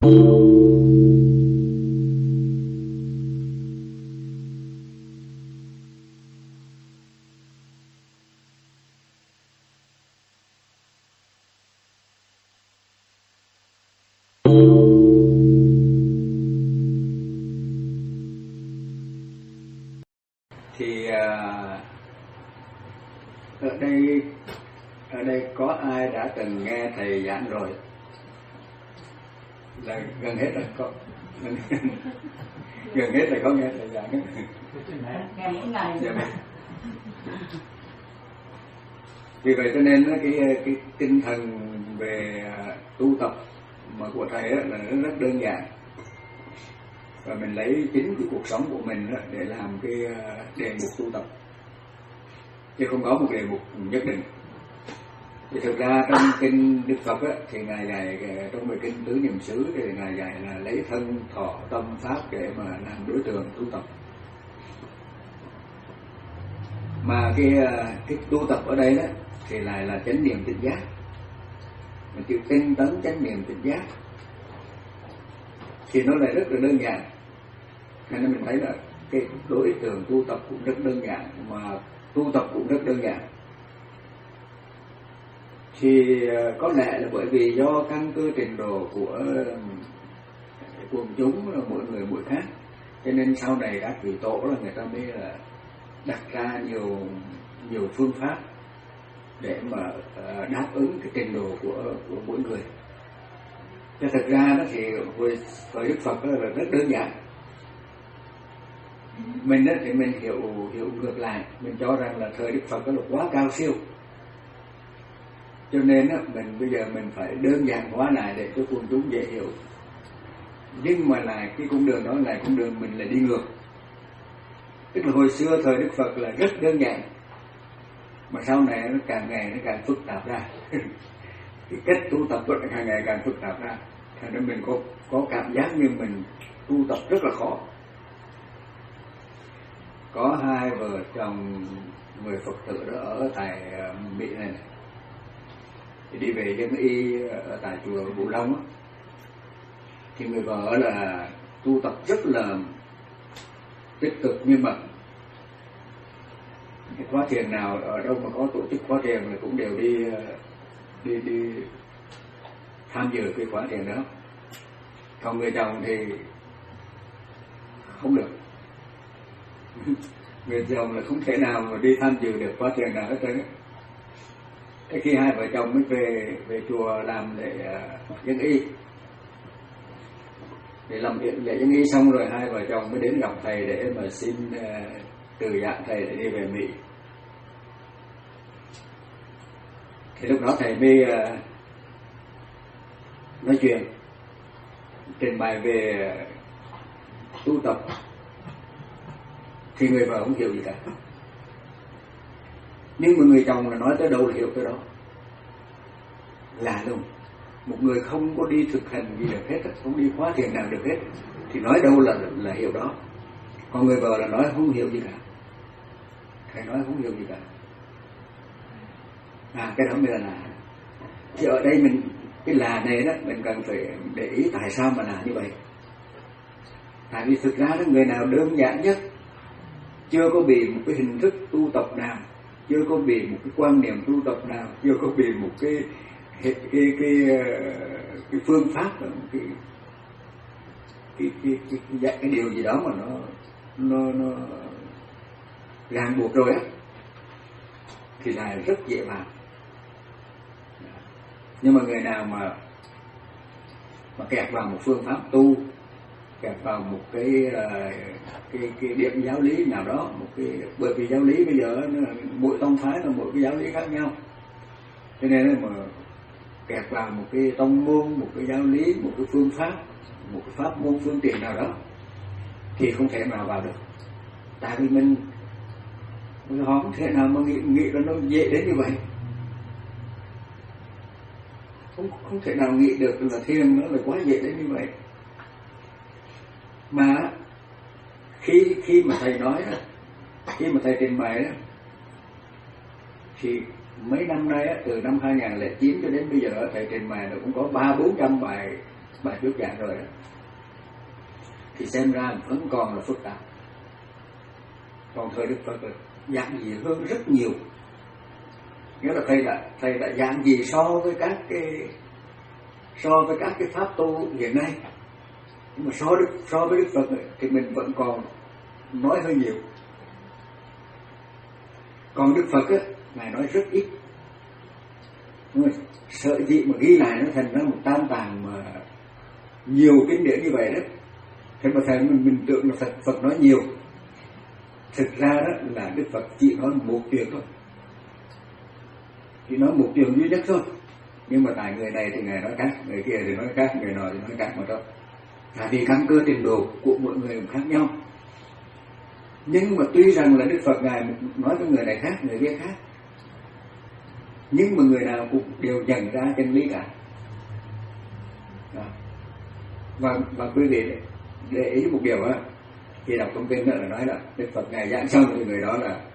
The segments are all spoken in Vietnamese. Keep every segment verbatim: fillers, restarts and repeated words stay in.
Thì ở đây ở đây có ai đã từng nghe thầy giảng rồi? Là gần hết rồi, có gần hết là có nghe thầy giảng. Nghe mỗi ngày. Dạ. Vì vậy cho nên cái cái tinh thần về tu tập mà của thầy là nó rất đơn giản, và mình lấy chính cái cuộc sống của mình để làm cái đề mục tu tập, chứ không có một đề mục nhất định. Thì thực ra trong kinh Đức Phật á, thì ngài dạy trong bài kinh Tứ Niệm xứ thì ngài dạy là lấy thân thọ tâm pháp để mà làm đối tượng tu tập. Mà cái cái tu tập ở đây đó thì lại là chánh niệm tỉnh giác, mà chữ tinh tấn chánh niệm tỉnh giác thì nó lại rất là đơn giản. Cho nên mình thấy là cái đối tượng tu tập cũng rất đơn giản, mà tu tập cũng rất đơn giản. Thì có lẽ là bởi vì do căn cơ trình độ của quần chúng là mỗi người mỗi khác, cho nên sau này các vị tổ là người ta mới là đặt ra nhiều nhiều phương pháp để mà đáp ứng cái trình độ của của mỗi người. Cho thật ra đó thì với thời Đức Phật là rất đơn giản. Mình đó thì mình hiểu hiểu ngược lại, mình cho rằng là thời Đức Phật là quá cao siêu, cho nên đó, mình bây giờ mình phải đơn giản hóa lại để cho quần chúng dễ hiểu. Nhưng mà là cái cung đường đó là cung đường mình lại đi ngược. Tức là hồi xưa thời Đức Phật là rất đơn giản, mà sau này nó càng ngày nó càng phức tạp ra. Cái cách tu tập nó càng ngày càng phức tạp ra, thành ra mình có có cảm giác như mình tu tập rất là khó. Có hai vợ chồng người Phật tử đó ở tại Mỹ này, này. Thì đi về dân y ở tại chùa Bù Long á, thì người vợ là tu tập rất là tích cực, nhưng mà cái khóa thiền nào ở đâu mà có tổ chức khóa thiền là cũng đều đi đi đi tham dự cái khóa thiền đó. Còn người chồng thì không được. Người chồng là không thể nào mà đi tham dự được khóa thiền nào hết trơn. Thế khi hai vợ chồng mới về về chùa làm lễ uh, dân y, để làm lễ dân y xong rồi hai vợ chồng mới đến gặp thầy để mà xin uh, từ giảng thầy để đi về Mỹ. Thì lúc đó thầy mới uh, nói chuyện, trình bày về uh, tu tập, thì người vợ không hiểu gì cả. Nhưng mà người chồng là nói tới đâu là hiểu tới đó. Là luôn. Một người không có đi thực hành gì được hết, không đi khóa thiền nào được hết, thì nói đâu là là hiểu đó. Còn người vợ là nói không hiểu gì cả. Thầy nói không hiểu gì cả. À, cái đó mới là lạ. Thì ở đây mình, cái là này đó, mình cần phải để ý tại sao mà là như vậy. Tại vì thực ra đó, người nào đơn giản nhất, chưa có bị một cái hình thức tu tập nào, chưa có bị một cái quan niệm tu tập nào, chưa có bị một cái cái cái cái, cái phương pháp, một cái cái cái, cái, cái, cái điều gì đó mà nó nó nó ràng buộc rồi á, thì là rất dễ vào. Nhưng mà người nào mà mà kẹt vào một phương pháp tu, kẹt vào một cái cái cái điểm giáo lý nào đó, một cái, bởi vì giáo lý bây giờ nó, mỗi tông phái là mỗi cái giáo lý khác nhau, cho nên là mà kẹt vào một cái tông môn, một cái giáo lý, một cái phương pháp, một cái pháp môn phương tiện nào đó, thì không thể nào vào được. Tại vì mình họ không thể nào mà nghĩ, nghĩ là nó dễ đến như vậy, không không thể nào nghĩ được là thiền nó là quá dễ đến như vậy. Mà khi khi mà thầy nói đó, khi mà thầy trình bày đó, thì mấy năm nay á, từ năm hai nghìn không trăm lẻ chín cho đến bây giờ thầy trình bày cũng có ba bốn trăm bài bài trước giảng rồi đó, thì xem ra vẫn còn là phức tạp. Còn thời Đức Phật giản dị hơn rất nhiều. Nghĩa là thầy đã thầy đã giản dị so với các cái so với các cái pháp tu hiện nay, nhưng mà so đức so với Đức Phật thì mình vẫn còn nói hơi nhiều. Còn Đức Phật á, ngài nói rất ít. Nhưng mà sợ gì mà ghi lại nó thành ra một tam tàng mà nhiều kinh điển như vậy đó. Thế mà thầy mình mình tưởng là Phật Phật nói nhiều. Thực ra đó là Đức Phật chỉ nói một chuyện thôi, chỉ nói một chuyện duy nhất thôi. Nhưng mà tại người này thì ngài nói khác, người kia thì nói khác, người nọ thì nói khác mà thôi. Tại vì căn cơ trình độ của mỗi người khác nhau. Nhưng mà tuy rằng là Đức Phật ngài nói với người này khác, người kia khác, nhưng mà người nào cũng đều nhận ra chân lý cả. Đó. Và và quý vị để ý một điều á, khi đọc trong kinh đó là nói là Đức Phật ngài giảng xong thì người đó là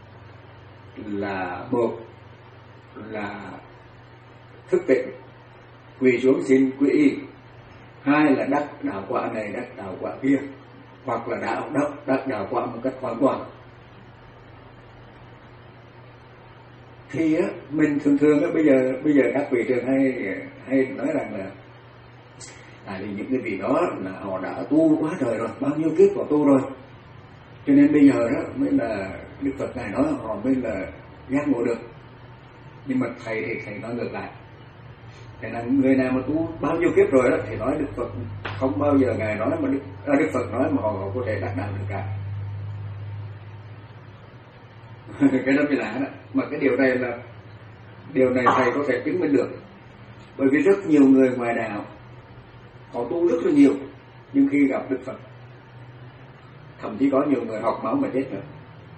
là một là thức tỉnh, quỳ xuống xin quy y; hai là đắc đạo quả này, đắc đạo quả kia, hoặc là đạo đắc đắc đạo quả một cách hoàn toàn. Thì á, mình thường thường á, bây giờ bây giờ các vị thường hay hay nói rằng là tại vì những cái vị đó là họ đã tu quá trời rồi, bao nhiêu kiếp họ tu rồi, cho nên bây giờ đó mới là Đức Phật ngài nói họ mới là giác ngộ được. Nhưng mà thầy thì thầy nói ngược lại, thế là người nào mà tu bao nhiêu kiếp rồi đó thì nói Đức Phật không bao giờ ngài nói mà Đức, à, Đức Phật nói mà họ, họ có thể đắc đạo được cả. Cái đó mới lạ đó. Mà cái điều này là điều này thầy có thể chứng minh được, bởi vì rất nhiều người ngoài đạo họ tu rất là nhiều, nhưng khi gặp Đức Phật, thậm chí có nhiều người học máu mà chết rồi.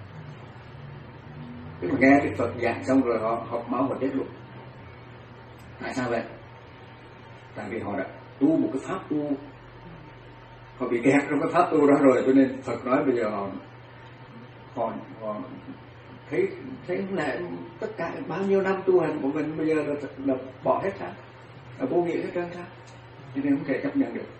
Tức là nghe Đức Phật giảng xong rồi họ học máu mà chết luôn. Tại sao vậy? Tại vì họ đã tu một cái pháp tu, họ bị kẹt trong cái pháp tu đó rồi, cho nên Phật nói bây giờ họ họ, họ thấy thấy là tất cả bao nhiêu năm tu hành của mình bây giờ là, là bỏ hết ra, là vô nghĩa hết trơn ra, cho nên không thể chấp nhận được.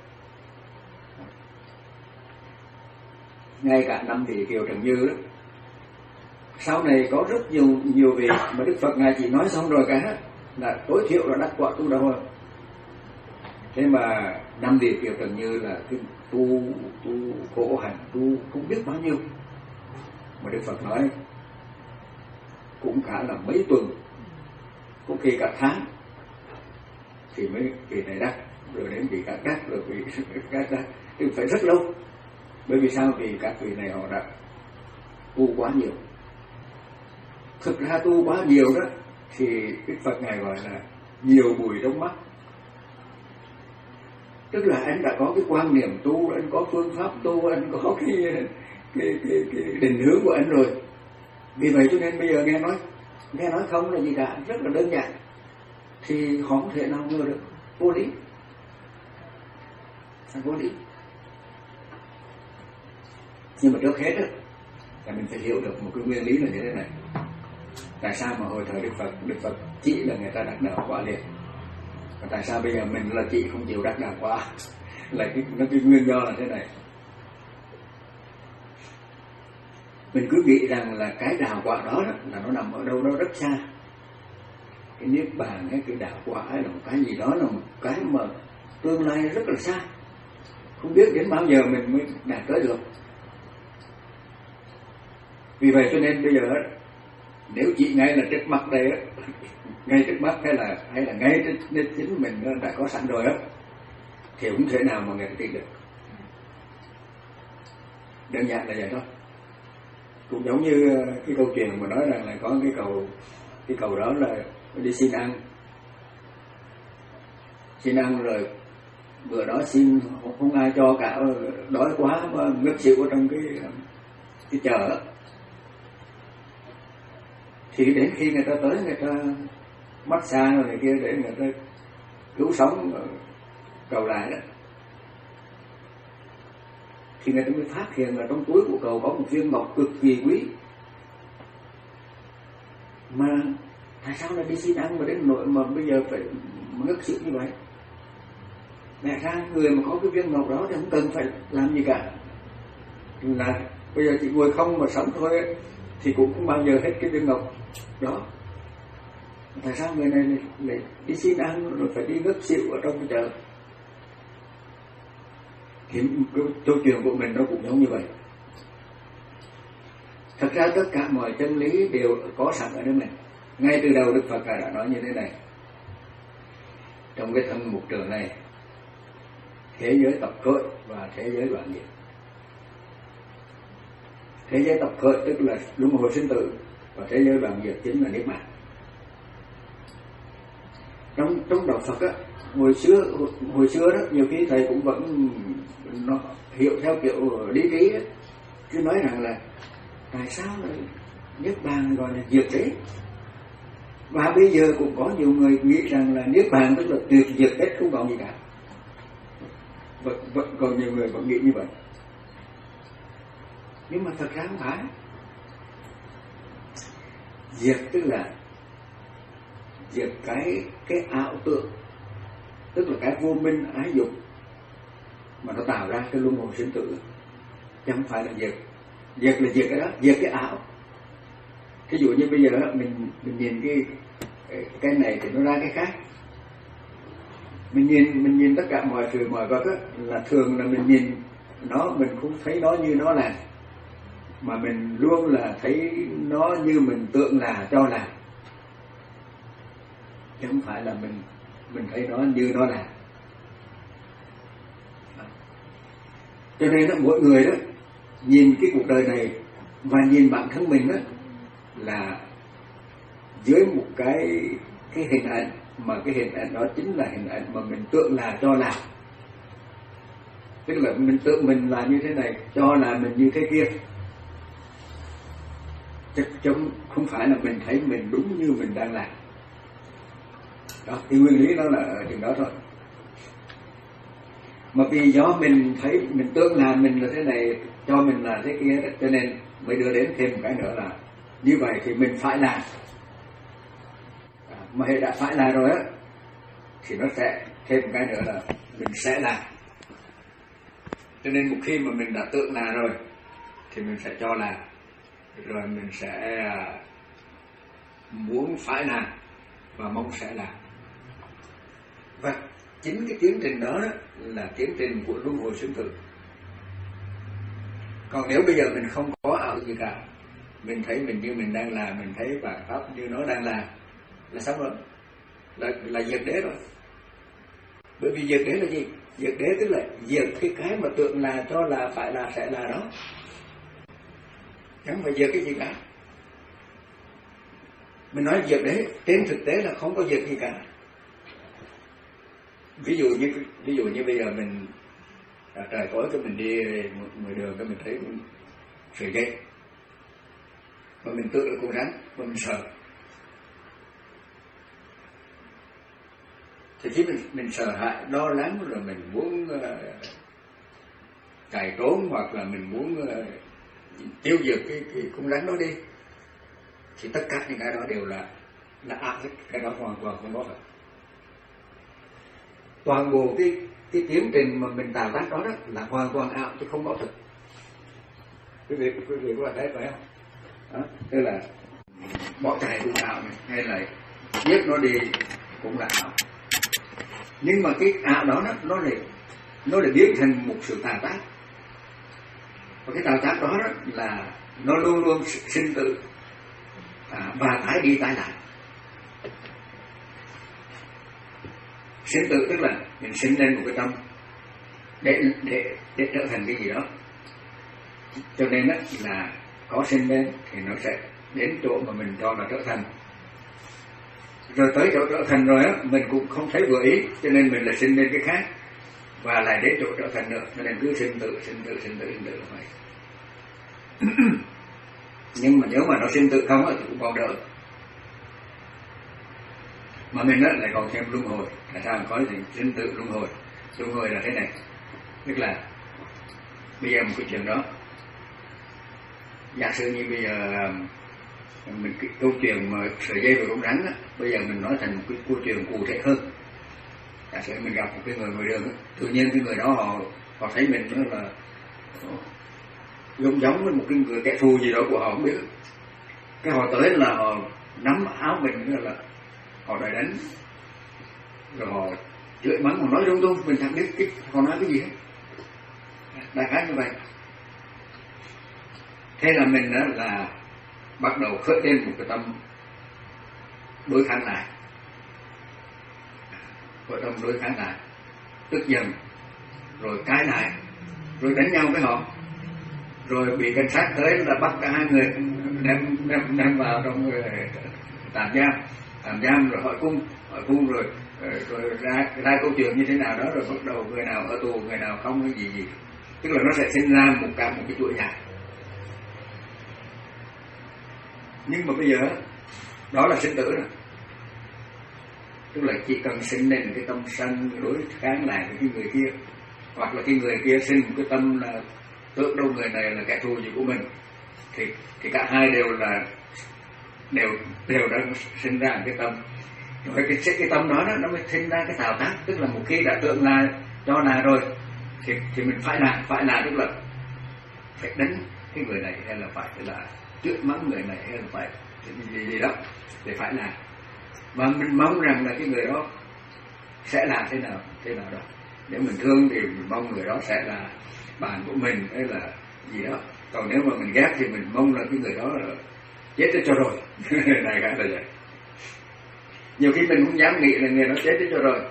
Ngay cả năm vị Kiều Trần Như đó, sau này có rất nhiều nhiều vị mà Đức Phật ngài chỉ nói xong rồi cả là tối thiểu là đắc quả tu đâu rồi. Thế mà năm vị Kiều Trần Như là cái tu tu khổ hạnh, tu không biết bao nhiêu, mà Đức Phật nói cũng cả là mấy tuần, cũng khi cả tháng thì mới vị này đắc, rồi đến vị khác đắc, rồi vị khác đắc, thì phải rất lâu. Bởi vì sao? Vì các vị này họ đã tu quá nhiều. Thực ra tu quá nhiều đó thì Đức Phật ngài gọi là nhiều bụi trong mắt. Tức là anh đã có cái quan niệm tu, anh có phương pháp tu, anh có cái cái, cái, cái định hướng của anh rồi. Vì vậy cho nên bây giờ nghe nói nghe nói không là gì cả, rất là đơn giản, thì họ không thể nào ngờ được. Vô lý, là vô lý. Nhưng mà trước hết đó, là mình phải hiểu được một cái nguyên lý là như thế này. Tại sao mà hồi thời Đức Phật Đức Phật chỉ là người ta đắc đạo quả liền, và tại sao bây giờ mình là chỉ không chịu đắc đạo quả? Là cái, nó cái nguyên do là thế này. Mình cứ nghĩ rằng là cái đạo quả đó, đó là nó nằm ở đâu đó rất xa. Cái niết bàn hay cái đạo quả hay là một cái gì đó là một cái mà tương lai rất là xa, không biết đến bao giờ mình mới đạt tới được. Vì vậy cho nên bây giờ nếu chỉ ngay là trước mắt đây, ngay trước mắt hay là hay là ngay trên chính mình đã có sẵn rồi á, thì không thể nào mà người ta tin được. Đơn giản là vậy thôi. Cũng giống như cái câu chuyện mà nói rằng là có cái cầu cái cầu đó là đi xin ăn, xin ăn rồi bữa đó xin không ai cho cả, đói quá mà ngất xỉu ở trong cái cái chợ. Thì đến khi người ta tới, người ta massage rồi này kia để người ta cứu sống cầu lại đó, thì người ta mới phát hiện là trong túi của cầu có một viên ngọc cực kỳ quý. Mà tại sao lại đi xin ăn mà đến nỗi mà bây giờ phải ngất xỉu như vậy? Lẽ ra người mà có cái viên ngọc đó thì không cần phải làm gì cả, là bây giờ chỉ ngồi không mà sống thôi thì cũng không bao giờ hết cái viên ngọc đó. Tại sao người này lại, lại đi xin ăn rồi phải đi ngất xỉu ở trong cái chợ? Thì cái câu chuyện của mình nó cũng giống như vậy. Thật ra tất cả mọi chân lý đều có sẵn ở nơi mình. Ngay từ đầu Đức Phật đã nói như thế này trong cái thân mục trường này: thế giới tập khởi và thế giới đoạn diệt. Thế giới tập khởi tức là luân hồi sinh tử, và thế giới đoạn diệt chính là niết bàn. Trong trong đạo Phật á, hồi xưa hồi xưa đó nhiều khi thầy cũng vẫn nó hiểu theo kiểu lý trí á, cứ nói rằng là tại sao lại niết bàn gọi là diệt thế. Và bây giờ cũng có nhiều người nghĩ rằng là niết bàn tức là tuyệt diệt hết, không còn gì cả. Vẫn, vẫn còn nhiều người vẫn nghĩ như vậy. Nhưng mà thật ra không phải. Diệt tức là diệt cái cái ảo tưởng, tức là cái vô minh ái dục mà nó tạo ra cái luân hồi sinh tử, chứ không phải là diệt. Diệt là diệt cái đó, diệt cái ảo. Ví dụ như bây giờ mình mình nhìn cái cái này thì nó ra cái khác. Mình nhìn mình nhìn tất cả mọi sự mọi vật á, là thường là mình nhìn nó mình không thấy nó như nó là, mà mình luôn là thấy nó như mình tưởng là cho là, chứ không phải là mình mình thấy nó như nó là. Cho nên đó, mỗi người đó nhìn cái cuộc đời này và nhìn bản thân mình đó là dưới một cái cái hình ảnh, mà cái hình ảnh đó chính là hình ảnh mà mình tưởng là cho là. Tức là mình tưởng mình là như thế này, cho là mình như thế kia, chứ không phải là mình thấy mình đúng như mình đang làm. Đó, thì nguyên lý nó là ở chừng đó thôi. Mà vì do mình thấy mình tưởng là mình là thế này, cho mình là thế kia, cho nên mới đưa đến thêm một cái nữa là như vậy thì mình phải làm. À, mà hệ đã phải làm rồi á thì nó sẽ thêm một cái nữa là mình sẽ làm. Cho nên một khi mà mình đã tưởng là rồi thì mình sẽ cho làm, rồi mình sẽ muốn phải làm và mong sẽ làm. Và chính cái tiến trình đó, đó là tiến trình của luân hồi sinh tử. Còn nếu bây giờ mình không có ảo gì cả, mình thấy mình như mình đang làm, mình thấy và pháp như nó đang làm, là xong rồi, là là diệt đế rồi. Bởi vì diệt đế là gì? Diệt đế tức là diệt cái cái mà tưởng là, cho là, phải là, sẽ là đó, chẳng phải diệt cái gì cả. Mình nói diệt đế, trên thực tế là không có diệt gì cả. Ví dụ như ví dụ như bây giờ mình à, trời tối cái mình đi ngoài đường cái mình thấy sợi dây mà mình tự là con rắn mà mình sợ, thì khi mình mình sợ hãi lo lắng rồi mình muốn uh, chạy trốn, hoặc là mình muốn uh, tiêu diệt cái cái con rắn đó đi, thì tất cả những cái đó đều là là ác hết, cái đó hoàn toàn không có thật. Toàn bộ cái cái tiến trình mà mình tạo tác đó, đó là hoàn toàn ảo chứ không có thực. Quý vị quý vị có thấy phải không? Đó, tức là bỏ chạy cũng ảo này, hay là giết nó đi cũng là ảo. Nhưng mà cái ảo đó nó nó lại nó lại biến thành một sự tà tác. Và cái tà tác đó, đó là nó luôn luôn sinh tử à, và tái đi tái lại. Sinh tử tức là mình sinh lên một cái tâm để để để trở thành cái gì đó, cho nên đó là có sinh lên thì nó sẽ đến chỗ mà mình cho là trở thành, rồi tới chỗ trở thành rồi á mình cũng không thấy vừa ý, cho nên mình lại sinh lên cái khác và lại đến chỗ trở thành nữa, cho nên cứ sinh tử sinh tử sinh tử sinh tử là vậy. Nhưng mà nếu mà nó sinh tử không thì cũng còn đỡ. Mà mình đó lại còn thêm luân hồi. Tại sao có gì sinh tử luân hồi? Luân hồi là thế này, tức là bây giờ một cái chuyện đó, giả sử như bây giờ mình cái câu chuyện mà sợi dây và con rắn á, bây giờ mình nói thành một cái câu chuyện cụ thể hơn. Giả sử mình gặp một cái người ngoài đường, tự nhiên cái người đó họ họ thấy mình đó là giống giống với một cái người kẻ thù gì đó của họ không biết, cái họ tới là họ nắm áo mình là họ đòi đánh, rồi họ chửi mắng, họ nói lung tung, mình chẳng biết cái họ nói cái gì hết, đại khái như vậy. Thế là mình đó là bắt đầu khởi lên một cái tâm đối kháng lại, hội tâm đối kháng lại, tức giận, rồi cãi lại, rồi đánh nhau với họ, rồi bị cảnh sát tới là bắt cả hai người đem đem đem vào trong tạm giam, tạm giam rồi hỏi cung, hỏi cung rồi rồi ra ra câu chuyện như thế nào đó, rồi bắt đầu người nào ở tù, người nào không, cái gì gì, tức là nó sẽ sinh ra một cả một cái chuỗi dài. Nhưng mà bây giờ đó là sinh tử rồi, tức là chỉ cần sinh lên cái tâm sân đối kháng lại với cái người kia, hoặc là cái người kia sinh một cái tâm là tưởng đâu người này là kẻ thù gì của mình, thì thì cả hai đều là đều đều đã sinh ra cái tâm, rồi cái cái tâm đó, đó nó mới sinh ra cái tạo tác, tức là một khi đã tưởng là cho là rồi thì thì mình phải làm, phải làm tức là phải đánh cái người này, hay là phải là chửi mắng người này, hay là phải gì gì đó để phải làm, và mình mong rằng là cái người đó sẽ làm thế nào thế nào đó. Nếu mình thương thì mình mong người đó sẽ là bạn của mình hay là gì đó, còn nếu mà mình ghét thì mình mong là cái người đó là chết cho rồi. Này cả là vậy. Nhiều khi mình cũng dám nghĩ là người đó chết cho rồi,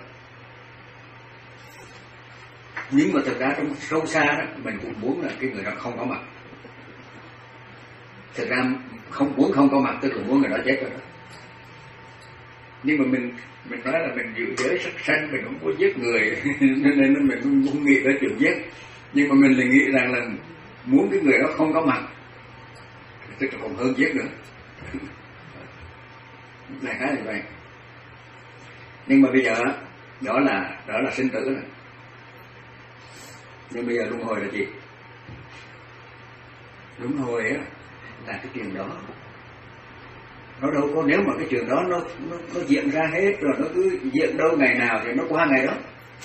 nhưng mà thực ra trong sâu xa đó mình cũng muốn là cái người đó không có mặt. Thực ra không muốn không có mặt tức là muốn người đó chết rồi đó. Nhưng mà mình mình nói là mình giữ giới sắc sanh, mình không có giết người nên mình không, không nghĩ tới chuyện giết. Nhưng mà mình lại nghĩ rằng là muốn cái người đó không có mặt, tức là còn hơn giết nữa. Này khá là vậy. Nhưng mà bây giờ đó là đó là sinh tử rồi. Nhưng bây giờ luân hồi là gì? Luân hồi á là cái chuyện đó. Nó đâu có, nếu mà cái chuyện đó nó nó, nó diễn ra hết rồi, nó cứ diễn đâu ngày nào thì nó qua ngày đó.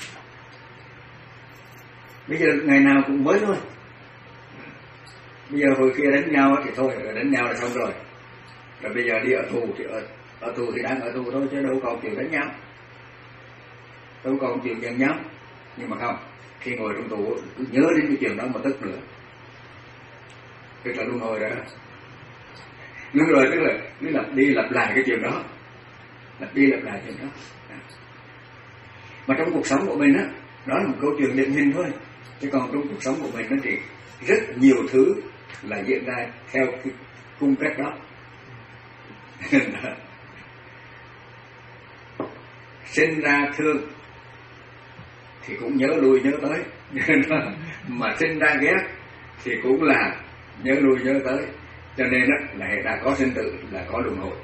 Bây giờ ngày nào cũng mới thôi. Bây giờ hồi kia đánh nhau thì thôi, đánh nhau là xong rồi. Rồi bây giờ đi ở tù thì ở, ở tù thì đang ở tù thôi, chứ đâu còn chuyện đánh nhau, đâu còn chuyện giận nhau. Nhưng mà không, khi ngồi trong tù cứ nhớ đến cái chuyện đó mà tức nữa, tức là luân hồi đó. Luân hồi tức là cứ lặp đi lặp lại cái chuyện đó, lặp đi lặp lại chuyện đó. Mà trong cuộc sống của mình á, đó là một câu chuyện điển hình thôi. Chứ còn trong cuộc sống của mình nó thì rất nhiều thứ là diễn ra theo cái cung cách đó. Sinh ra thương thì cũng nhớ lui nhớ tới, mà sinh ra ghét thì cũng là nhớ lui nhớ tới. Cho nên đó, là đã có sinh tử là có luân hồi.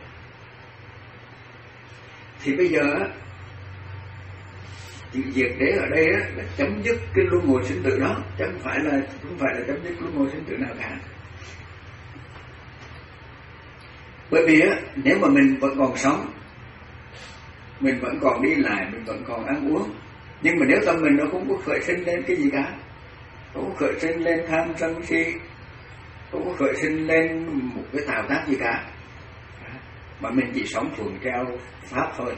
Thì bây giờ chữ diệt đế ở đây á, là chấm dứt cái luân hồi sinh tử đó, chứ không phải là không phải là chấm dứt luân hồi sinh tử nào cả. Bởi vì á, nếu mà mình vẫn còn sống, mình vẫn còn đi lại, mình vẫn còn ăn uống, nhưng mà nếu tâm mình nó không có khởi sinh lên cái gì cả, không có khởi sinh lên tham sân si, không có khởi sinh lên một cái tạo tác gì cả, mà mình chỉ sống thuận theo pháp thôi.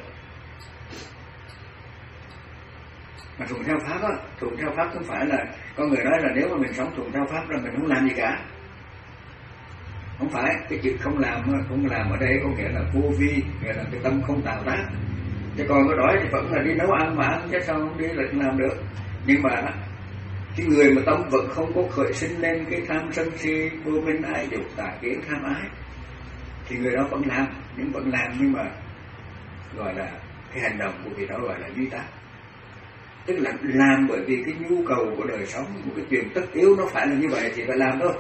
Mà thuận theo pháp á, thuận theo pháp không phải là có người nói là nếu mà mình sống thuận theo pháp là mình không làm gì cả. Không phải, cái chuyện không làm không làm ở đây có nghĩa là vô vi, nghĩa là cái tâm không tạo tác. Chứ còn có đói thì vẫn là đi nấu ăn mà ăn, chứ sao không đi là không làm được. Nhưng mà cái người mà tâm vẫn không có khởi sinh lên cái tham sân si, vô minh ái dục tà kiến tham ái, thì người đó vẫn làm, nhưng vẫn làm nhưng mà gọi là cái hành động của người đó gọi là duy tác. Tức là làm bởi vì cái nhu cầu của đời sống, một cái chuyện tất yếu nó phải là như vậy thì phải làm thôi.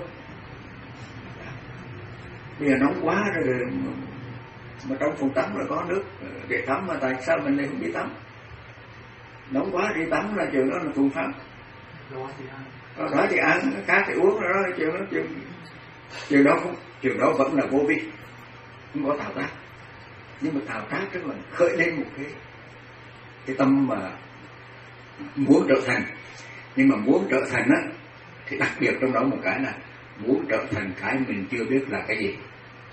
Bây giờ nóng quá rồi mà trong phòng tắm là có nước để tắm, mà tại sao mình lại không đi tắm? Nóng quá đi tắm là chuyện đó là thuần pháp. Đó, đó thì ăn, khác thì uống, đó chuyện đó chuyện chuyện đó không, chuyện đó vẫn là vô vi, không có tạo tác. Nhưng mà tạo tác tức là khởi lên một cái cái tâm mà muốn trở thành. Nhưng mà muốn trở thành á thì đặc biệt trong đó một cái là muốn trở thành cái mình chưa biết là cái gì.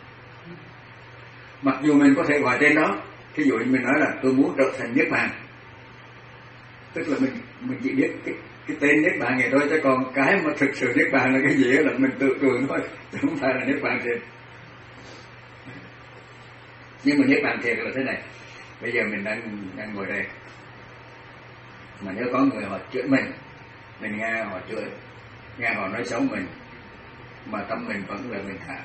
Mặc dù mình có thể gọi tên đó, thí dụ như mình nói là tôi muốn trở thành Niết Bàn, tức là mình mình chỉ biết cái, cái tên Niết Bàn này thôi, chứ còn cái mà thực sự Niết Bàn là cái gì là mình tự tưởng thôi, chứ không phải là Niết Bàn thiệt. Nhưng mà Niết Bàn thiệt là thế này. Bây giờ mình đang đang ngồi đây, mà nếu có người họ chửi mình, mình nghe họ chửi, nghe họ nói xấu mình, mà tâm mình vẫn là bình thản,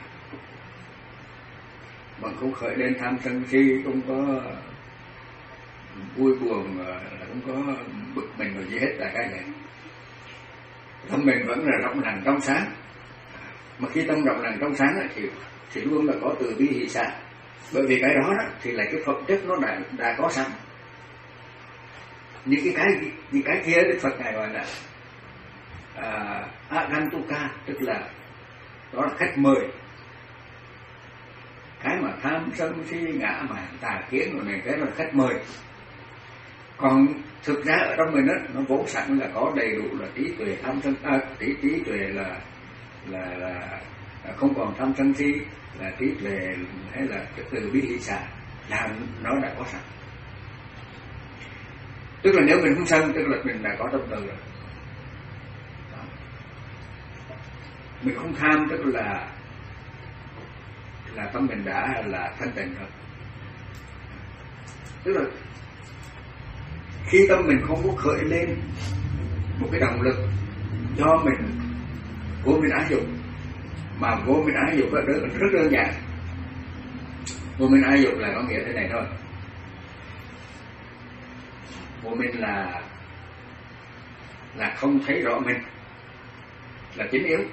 vẫn không khởi lên tham sân si, không có vui buồn, không có bực mình rồi gì hết là cái này. Tâm mình vẫn là rộng lặng trong sáng. Mà khi tâm rộng lặng trong sáng thì thì luôn là có từ bi hỷ xả. Bởi vì cái đó, đó thì là cái phẩm chất nó đã đã có sẵn. Những cái cái những cái kia Đức Phật ngài gọi là à, agantuka, tức là đó là khách mời. Cái mà tham sân si ngã mạn tà kiến rồi này, cái là khách mời. Còn thực ra ở trong mình đó, nó vốn sẵn là có đầy đủ là trí tuệ tham sân à, trí trí tuệ là là là không còn tham sân si, là trí tuệ hay là từ bi hỷ xả, là nó đã có sẵn. Tức là nếu mình không sân, tức là mình đã có tâm từ rồi. Đó. Mình không tham, tức là là tâm mình đã là thanh tịnh rồi. Tức là khi tâm mình không có khởi lên một cái động lực cho mình vô minh ái dục, mà vô minh ái dục rất, rất đơn giản. Vô minh ái dục là có nghĩa thế này thôi. Vô minh là là không thấy rõ mình, là chính yếu.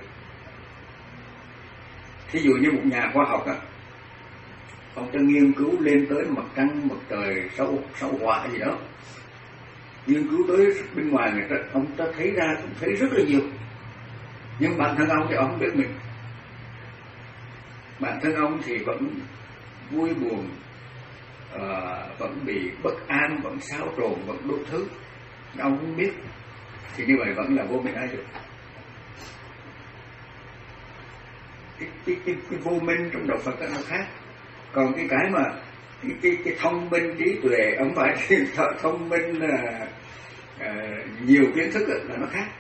Thí dụ như một nhà khoa học đó, ông ta nghiên cứu lên tới mặt trăng, mặt trời, sao sao hỏa gì đó, nghiên cứu tới bên ngoài người ta, ông ta thấy ra cũng thấy rất là nhiều. Nhưng bản thân ông thì ông không biết mình. Bản thân ông thì vẫn vui buồn, uh, vẫn bị bất an, vẫn xáo trộn, vẫn đủ thứ, ông không biết. Thì như vậy vẫn là vô minh ái dục. Cái, cái, cái, cái vô minh trong đạo Phật nó khác. Còn cái cái mà cái, cái, cái thông minh trí tuệ, không phải thông minh uh, uh, nhiều kiến thức là nó khác.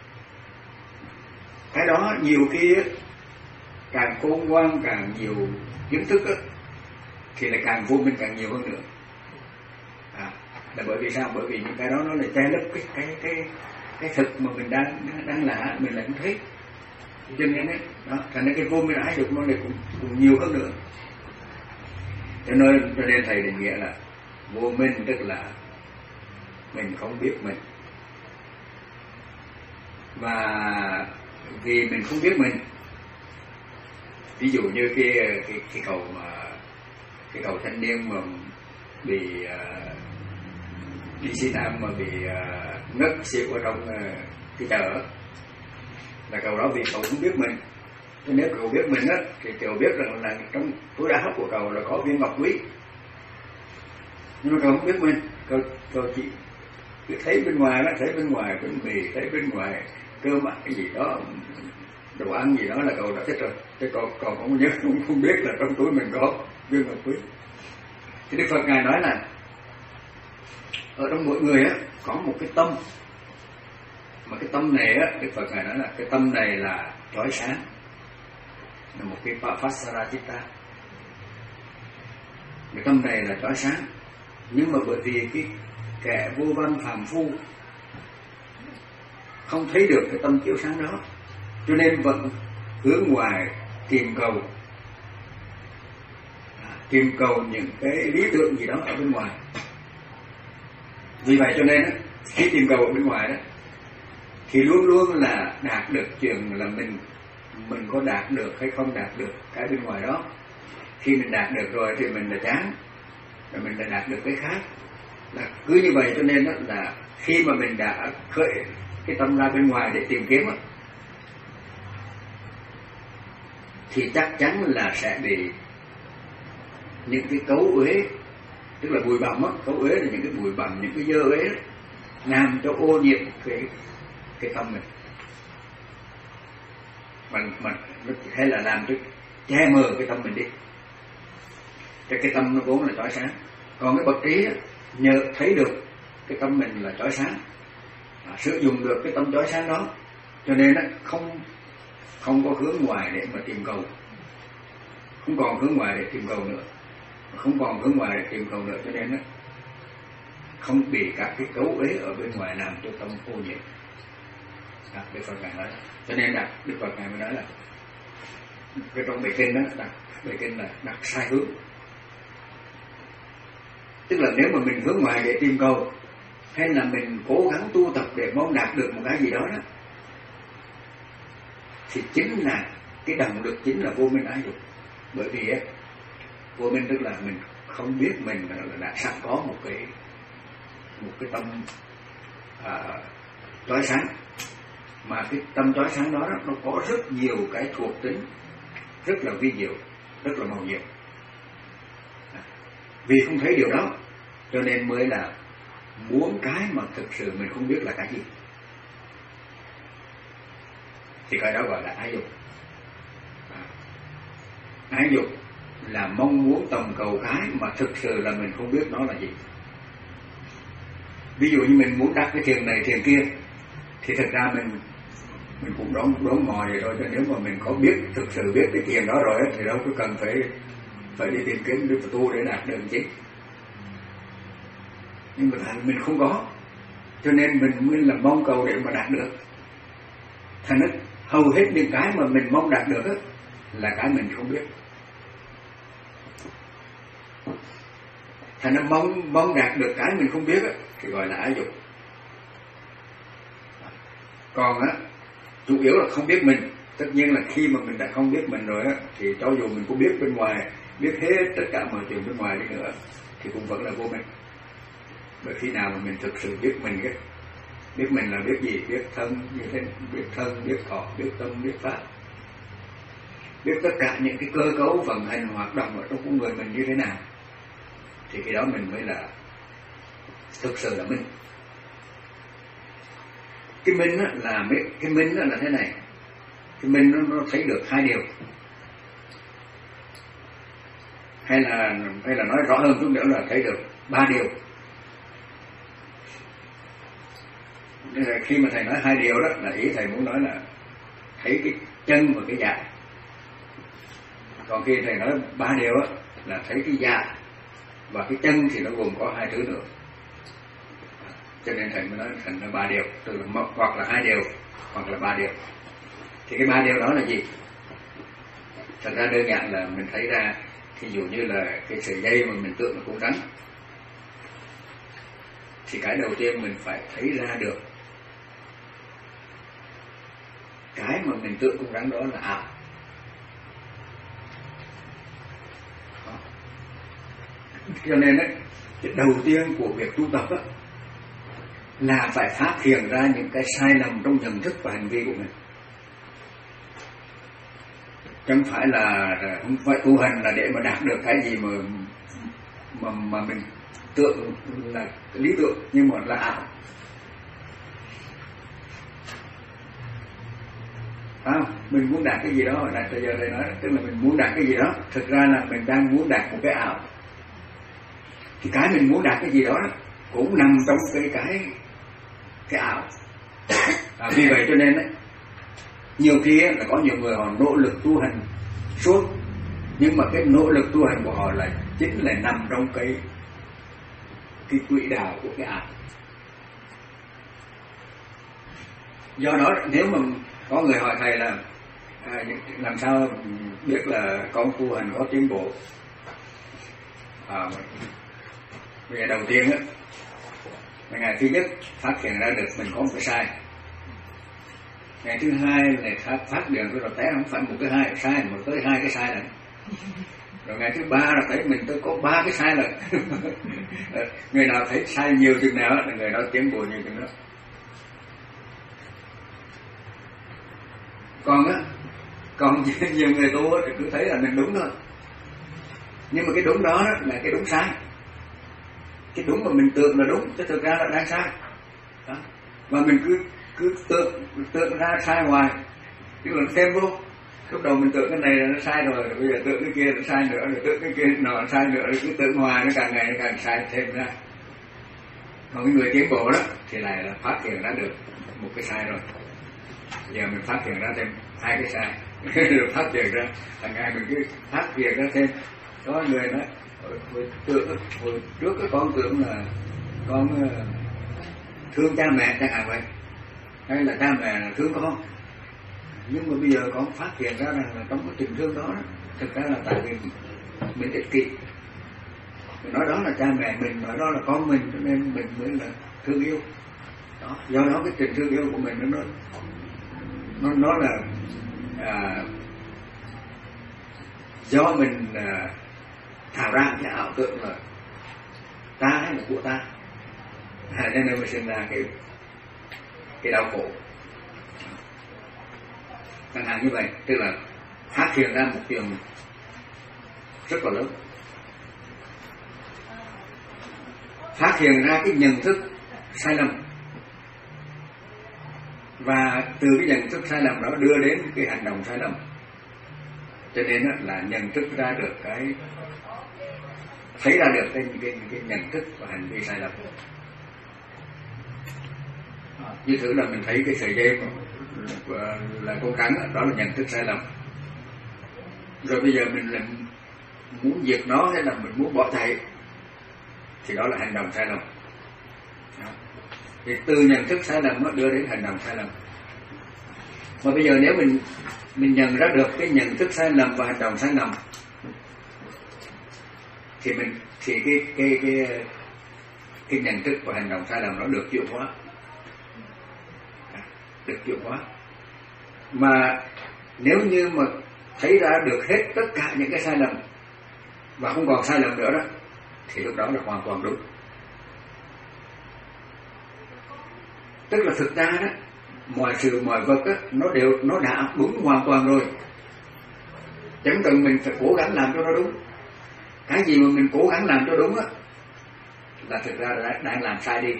Cái đó nhiều khi càng khôn ngoan, càng nhiều kiến thức thì lại càng vô minh càng nhiều hơn nữa. À, là bởi vì sao? Bởi vì những cái đó nó lại che lấp cái cái cái cái thực mà mình đang đang là mình lại không thấy. Cho nên đấy, đó, thành ra cái vô minh ái dục nó lại cũng, cũng nhiều hơn nữa. Cho nên cho nên thầy định nghĩa là vô minh tức là mình không biết mình, và vì mình không biết mình. Ví dụ như cái cái cái cầu mà cái cầu thanh niên mà bị uh, đi Sĩ Nam mà bị uh, ngất xỉu ở trong uh, cái chợ, là cầu đó vì cậu không biết mình. Nếu cậu biết mình á thì cậu biết rằng là trong túi áo của cậu là có viên ngọc quý, nhưng mà cậu không biết mình. Cậu, cậu chỉ cứ thấy bên ngoài đó, thấy bên ngoài bánh mì, thấy bên ngoài cơm ăn cái gì đó, đồ ăn gì đó là cậu đã thích rồi. Chứ cậu còn không nhớ, không, không biết là trong túi mình có viên ngọc quý. Thì Đức Phật ngài nói là ở trong mỗi người á có một cái tâm, mà cái tâm này á, Đức Phật ngài nói là cái tâm này là chói sáng, là một cái Pasarachitta. Cái tâm này là chói sáng, nhưng mà bởi vì cái kẻ vô văn phàm phu không thấy được cái tâm chiếu sáng đó, cho nên vẫn hướng ngoài tìm cầu, tìm cầu những cái lý tưởng gì đó ở bên ngoài. Vì vậy cho nên khi tìm cầu ở bên ngoài đó thì luôn luôn là đạt được chuyện là mình mình có đạt được hay không đạt được cái bên ngoài đó. Khi mình đạt được rồi thì mình đã chán, rồi mình đã đạt được cái khác. Là cứ như vậy cho nên đó là khi mà mình đã khởi cái tâm ra bên ngoài để tìm kiếm đó, thì chắc chắn là sẽ bị những cái cấu uế tức là bụi bặm á, cấu uế là những cái bụi bặm, những cái dơ uế đó, làm cho ô nhiễm cái cái tâm mình, mình mình hay là làm cho che mờ cái tâm mình đi. Cái cái tâm nó vốn là chói sáng, còn cái bậc trí á, nhờ thấy được cái tâm mình là chói sáng, à, sử dụng được cái tâm chói sáng đó, cho nên nó không không có hướng ngoài để mà tìm cầu, không còn hướng ngoài để tìm cầu nữa, không còn hướng ngoài để tìm cầu nữa, cho nên nó không bị các cái cấu uế ở bên ngoài làm cho tâm ô nhiễm. À, Đức Phật ngài nói, cho nên là Đức Phật ngài mới nói là cái trong bài kinh đó, đặt bài kinh là đặt sai hướng. Tức là nếu mà mình hướng ngoài để tìm cầu, hay là mình cố gắng tu tập để mong đạt được một cái gì đó đó, thì chính là cái động lực chính là vô minh ái dục. Bởi vì ấy, vô minh tức là mình không biết mình là đã sẵn có một cái một cái tâm à, chói sáng, mà cái tâm chói sáng đó nó có rất nhiều cái thuộc tính rất là vi diệu, rất là màu nhiệm. Vì không thấy điều đó cho nên mới là muốn cái mà thực sự mình không biết là cái gì, thì cái đó gọi là ái dục. Ái dục là mong muốn tầm cầu cái mà thực sự là mình không biết nó là gì. Ví dụ như mình muốn đắc cái thiền này thiền kia, thì thật ra mình mình cũng đón đón mò vậy thôi. Cho nếu mà mình có biết thực sự biết cái thiền đó rồi thì đâu có cần phải phải đi tìm kiếm Đức Phật tu để đạt được chứ. Nhưng mà thành mình không có, cho nên mình mới là mong cầu để mà đạt được. Thành ra hầu hết những cái mà mình mong đạt được đó, là cái mình không biết. Thành ra mong mong đạt được cái mình không biết đó, thì gọi là ái dục. Còn á, chủ yếu là không biết mình. Tất nhiên là khi mà mình đã không biết mình rồi á, thì cho dù mình cũng biết bên ngoài, biết hết tất cả mọi chuyện bên ngoài đi nữa, thì cũng vẫn là vô minh. Bởi khi nào mà mình thực sự biết mình ấy, biết mình là biết gì, biết thân như thế, biết thân, biết thọ, biết tâm, biết pháp, biết tất cả những cái cơ cấu vận hành hoạt động ở trong con người mình như thế nào, thì khi đó mình mới là thực sự là minh. Cái minh á, là cái minh á, là thế này, cái minh nó, nó thấy được hai điều, hay là hay là nói rõ hơn chút nữa là thấy được ba điều. Khi mà thầy nói hai điều đó là ý thầy muốn nói là thấy cái chân và cái dạ. Còn khi thầy nói ba điều đó là thấy cái dạ và cái chân, thì nó gồm có hai thứ nữa. Cho nên thầy mới nói thành là ba điều, tức là một, hoặc là hai điều hoặc là ba điều. Thì cái ba điều đó là gì? Thật ra đơn giản là mình thấy ra, ví dụ như là cái sợi dây mà mình tưởng là con rắn, thì cái đầu tiên mình phải thấy ra được cái mà mình tưởng con rắn đó là ảo. Cho nên ấy, cái đầu tiên của việc tu tập ấy, là phải phát hiện ra những cái sai lầm trong nhận thức và hành vi của mình. Chẳng phải là không phải tu hành là để mà đạt được cái gì mà mà mà mình tưởng là lý tưởng, nhưng mà là ảo. À, mình muốn đạt cái gì đó, hồi nãy tới giờ đây nói, tức là mình muốn đạt cái gì đó, thực ra là mình đang muốn đạt một cái ảo. Thì cái mình muốn đạt cái gì đó cũng nằm trong cái cái cái ảo. À, vì vậy cho nên ấy, nhiều khi ấy, là có nhiều người họ nỗ lực tu hành suốt, nhưng mà cái nỗ lực tu hành của họ là chính là nằm trong cái cái quỹ đạo của cái ảo. Do đó nếu mà có người hỏi thầy là à, làm sao biết là con tu hành có tiến bộ, à, bây giờ đầu tiên á, ngày thứ nhất phát hiện ra được mình có một cái sai. Ngày thứ hai là phát phát hiện rồi té không phải một cái hai sai mà tới hai cái sai này. Rồi ngày thứ ba là thấy mình tôi có ba cái sai rồi. Người nào thấy sai nhiều chừng nào là người đó tiến bộ nhiều chừng đó. Còn á, còn nhiều người tu thì cứ thấy là mình đúng thôi. Nhưng mà cái đúng đó là cái đúng sai. cái đúng mà mình tưởng là đúng, chứ thực ra là đang sai. Đó. Và mình cứ cứ tưởng tưởng ra sai hoài, tức là thêm vô. Lúc đầu mình tưởng cái này là nó sai rồi, rồi bây giờ tưởng cái kia nó sai nữa, rồi tưởng cái kia nó sai nữa, rồi cứ tưởng hoài nó càng ngày nó càng sai thêm ra. Còn cái người tiến bộ đó thì lại là phát hiện ra được một cái sai rồi, giờ mình phát hiện ra thêm hai cái sai, rồi phát hiện ra hàng ngày mình cứ phát hiện ra thêm. Có người nói hồi, hồi, tưởng, hồi trước cái con tưởng là con uh, thương cha mẹ chẳng hạn vậy, hay là cha mẹ là thương con, nhưng mà bây giờ con phát hiện ra rằng là trong cái tình thương đó, đó thực ra là tại vì mình ích kỷ, mình nói đó là cha mẹ mình, nói đó là con mình, cho nên mình mới là thương yêu đó. Do đó cái tình thương yêu của mình nó nó nó là à, do mình à, thảo ra cái ảo tưởng là ta hay là của ta, à, cho nên mới sinh ra cái cái đau khổ chẳng hạn như vậy. Tức là phát hiện ra một chuyện rất là lớn, phát hiện ra cái nhận thức sai lầm, và từ cái nhận thức sai lầm đó đưa đến cái hành động sai lầm, cho nên là nhận thức ra được cái thấy ra được cái, cái, cái nhận thức và hành vi sai lầm. Như thử là mình thấy cái sợi dây là con rắn, đó là nhận thức sai lầm. Rồi bây giờ mình là muốn diệt nó hay là mình muốn bỏ chạy thì đó là hành động sai lầm. Thì từ nhận thức sai lầm nó đưa đến hành động sai lầm. Mà bây giờ nếu mình mình nhận ra được cái nhận thức sai lầm và hành động sai lầm thì mình thì cái cái cái cái nhận thức và hành động sai lầm nó được chuyển hóa, được chuyển hóa. Mà nếu như mà thấy ra được hết tất cả những cái sai lầm và không còn sai lầm nữa đó thì lúc đó là hoàn toàn đúng. Tức là thực ra đó, mọi sự mọi vật đó, nó đều nó đã đúng hoàn toàn rồi, chẳng cần mình phải cố gắng làm cho nó đúng. Cái gì mà mình cố gắng làm cho đúng á là thực ra là đang làm sai đi.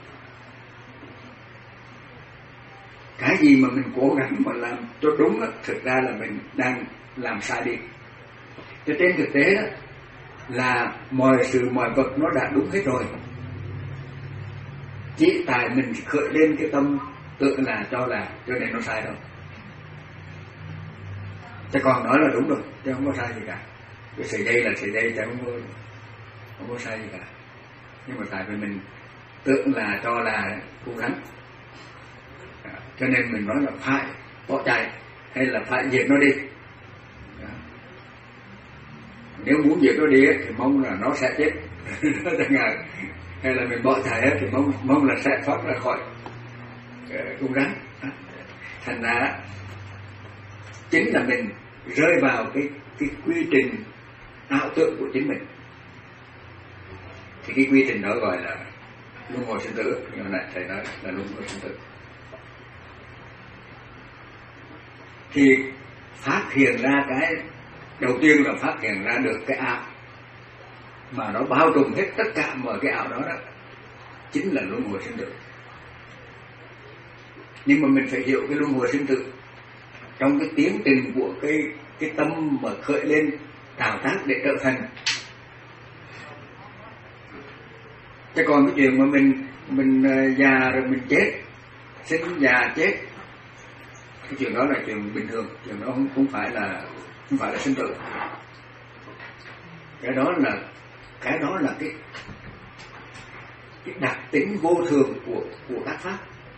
Cái gì mà mình cố gắng mà làm cho đúng á, thực ra là mình đang làm sai đi. Cho trên thực tế đó là mọi sự mọi vật nó đã đúng hết rồi, chỉ tại mình khởi lên cái tâm tưởng là cho là cho nên nó sai đâu. Chứ còn nói là đúng rồi, chứ không có sai gì cả. Cái sợi dây là sợi dây, chứ không có, không có sai gì cả. Nhưng mà tại vì mình tưởng là cho là cố gắng, cho nên mình nói là phải bỏ chạy hay là phải diệt nó đi. Nếu muốn diệt nó đi thì mong là nó sẽ chết hay là mình bỏ chạy thì mong mong là sẽ thoát ra khỏi cung rắn. Thành ra chính là mình rơi vào cái cái quy trình ảo tưởng của chính mình, thì cái quy trình đó gọi là luân hồi sinh tử. Nhưng mà thầy nói là luân hồi sinh tử. Thì phát hiện ra cái đầu tiên là phát hiện ra được cái ảo mà nó bao trùm hết tất cả mọi cái ảo đó đó, chính là luân hồi sinh tử. Nhưng mà mình phải hiểu cái luân hồi sinh tử trong cái tiến trình của cái cái tâm mà khởi lên tạo tác để trở thành. Chứ còn cái chuyện mà mình mình già rồi mình chết, sinh già chết, cái chuyện đó là chuyện bình thường, chuyện đó không, không phải là không phải là sinh tử. Cái đó là cái đó là cái cái đặc tính vô thường của của các pháp.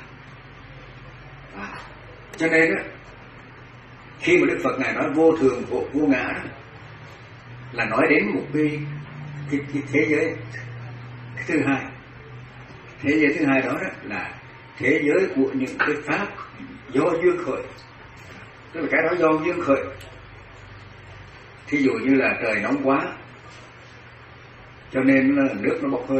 À, cho nên đó, khi mà Đức Phật ngài nói vô thường của vô ngã đó, là nói đến một cái cái, cái thế giới cái thứ hai. Thế giới thứ hai đó, đó là thế giới của những cái pháp do duyên khởi. Tức là cái đó do duyên khởi. Thí dụ như là trời nóng quá cho nên là nước nó bốc hơi,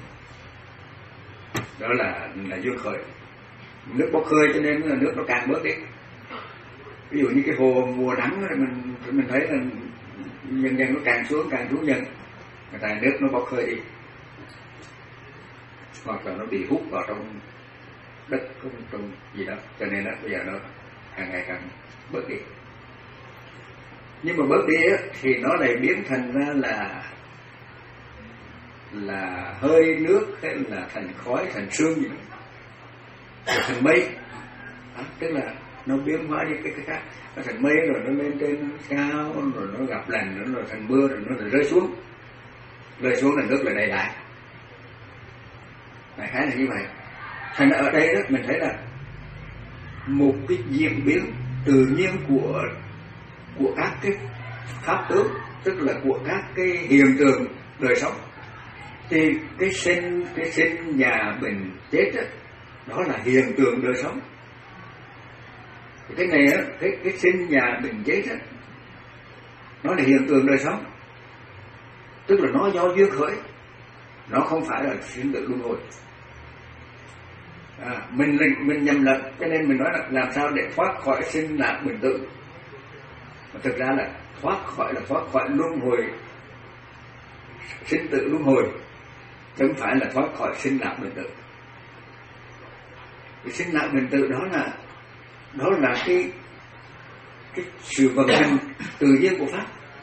đó là là duyên khởi. Nước bốc hơi cho nên là nước nó càng bớt đi. Ví dụ như cái hồ mùa nắng mình mình thấy là dần dần nó càng xuống càng xuống dần, tại nước nó bốc hơi đi. hoặc là nó bị hút vào trong đất, trong, trong gì đó, cho nên đó bây giờ nó càng ngày càng bớt đi. Nhưng mà bớt đi á, thì nó lại biến thành ra là là hơi nước hay là thành khói, thành sương gì đó, rồi thành mây. Đó, tức là nó biến hóa đi cái cái khác, nó thành mây rồi nó lên trên cao, rồi nó gặp lành, rồi, rồi thành mưa, rồi nó lại rơi xuống, rơi xuống là nước lại đầy lại. Đại khái là như vậy. Thành ở đây đó mình thấy là một cái diễn biến tự nhiên của của các cái pháp tướng, tức là của các cái hiện tượng đời sống. Thì cái sinh cái sinh già bệnh chết đó, đó là hiện tượng đời sống. Cái này á, cái cái sinh già bệnh chết đó, nó là hiện tượng đời sống, tức là nó do duyên khởi, nó không phải là sinh tử luân hồi. À, mình mình nhầm lẫn, cho nên mình nói là làm sao để thoát khỏi sinh lão bệnh tử. Mà thực ra là thoát khỏi là thoát khỏi luân hồi, sinh tử luân hồi, chứ không phải là thoát khỏi sinh lão bệnh tử. Cái sinh lão bệnh tử đó là đó là cái cái sự vận hành tự nhiên của pháp.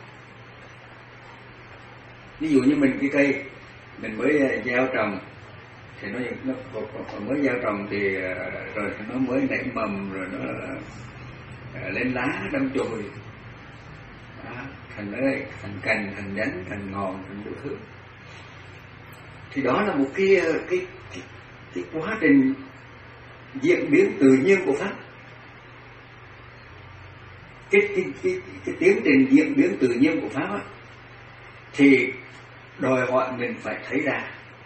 Ví dụ như mình cái cây mình mới gieo trồng thì nó nó còn mới gieo trồng thì rồi nó mới nảy mầm, rồi nó lên lá đâm chồi, thành ơi thành cành, thành nhánh, thành ngọn, thành đủ thứ. Thì đó là một cái cái cái, cái quá trình diễn biến tự nhiên của pháp. Cái cái cái, cái tiến trình diễn biến tự nhiên của pháp á, thì đòi hỏi mình phải thấy ra.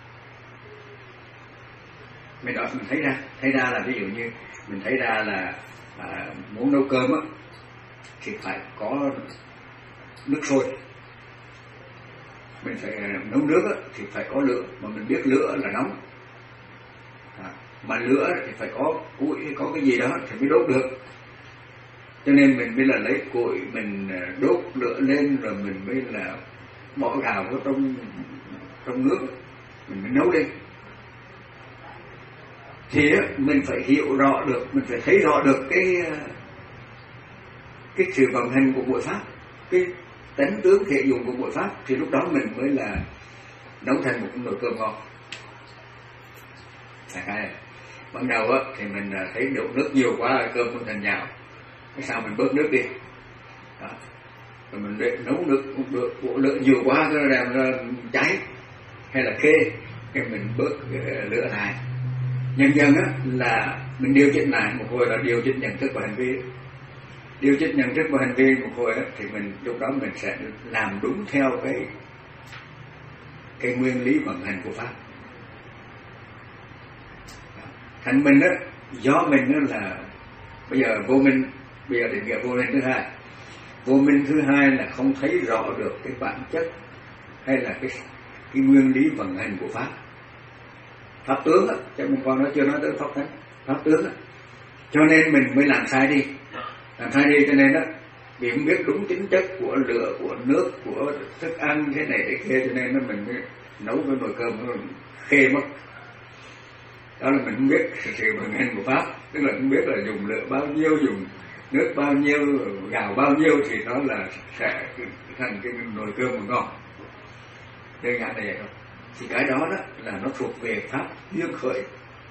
Mình đòi mình thấy ra, thấy ra là ví dụ như mình thấy ra là à, muốn nấu cơm á thì phải có nước sôi. Mình phải nấu nước á, thì phải có lửa, mà mình biết lửa là nóng. À, mà lửa thì phải có củi, có cái gì đó thì mới đốt được. Cho nên mình mới là lấy củi, mình đốt lửa lên, rồi mình mới là bỏ gạo vào trong trong nước, mình mới nấu lên. Thì mình phải hiểu rõ được, mình phải thấy rõ được cái cái sự vận hành của bội pháp, cái tánh tướng thể dụng của bội pháp, thì lúc đó mình mới là nấu thành một nồi cơm ngon. À, ban đầu á thì mình thấy đổ nước nhiều quá, cơm không thành nhào, cái sao mình bớt nước đi. Đó. Rồi mình để nấu nước được bộ lượng nhiều quá nó làm ra cháy hay là khê, thì mình bớt lửa lại. Dần dần á là mình điều chỉnh lại, một hồi là điều chỉnh nhận thức và hành vi. Điều chỉnh nhận thức và hành vi một hồi á, thì mình lúc đó mình sẽ làm đúng theo cái cái nguyên lý vận hành của pháp. Thành mình á, do mình á là bây giờ vô minh, bây giờ định nghĩa vô minh thứ hai. Vô minh thứ hai là không thấy rõ được cái bản chất hay là cái cái nguyên lý vận hành của pháp. Pháp tướng á, chứ mình còn nói chưa nói tới pháp tánh, pháp tướng á. Cho nên mình mới làm sai đi, làm sai đi cho nên đó, vì không biết đúng tính chất của lửa, của nước, của thức ăn thế này thế kia, cho nên nó mình mới nấu cái nồi cơm nó khê mất. Đó là mình không biết sự vận hành của pháp, tức là không biết là dùng lửa bao nhiêu, dùng nước bao nhiêu, gạo bao nhiêu thì nó là sẽ thành cái nồi cơm mà ngon. Đơn giản là vậy thôi. Thì cái đó đó là nó thuộc về pháp duyên khởi.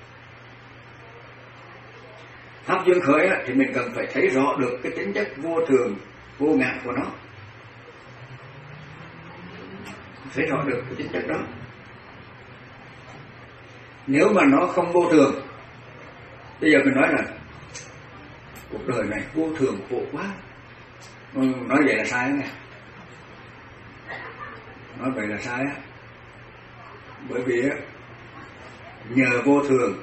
Pháp duyên khởi á, thì mình cần phải thấy rõ được cái tính chất vô thường, vô ngã của nó, thấy rõ được cái tính chất đó. Nếu mà nó không vô thường, bây giờ mình nói là cuộc đời này vô thường khổ quá, nói vậy là sai đó nè. Nói vậy là sai á. Bởi vì á, nhờ vô thường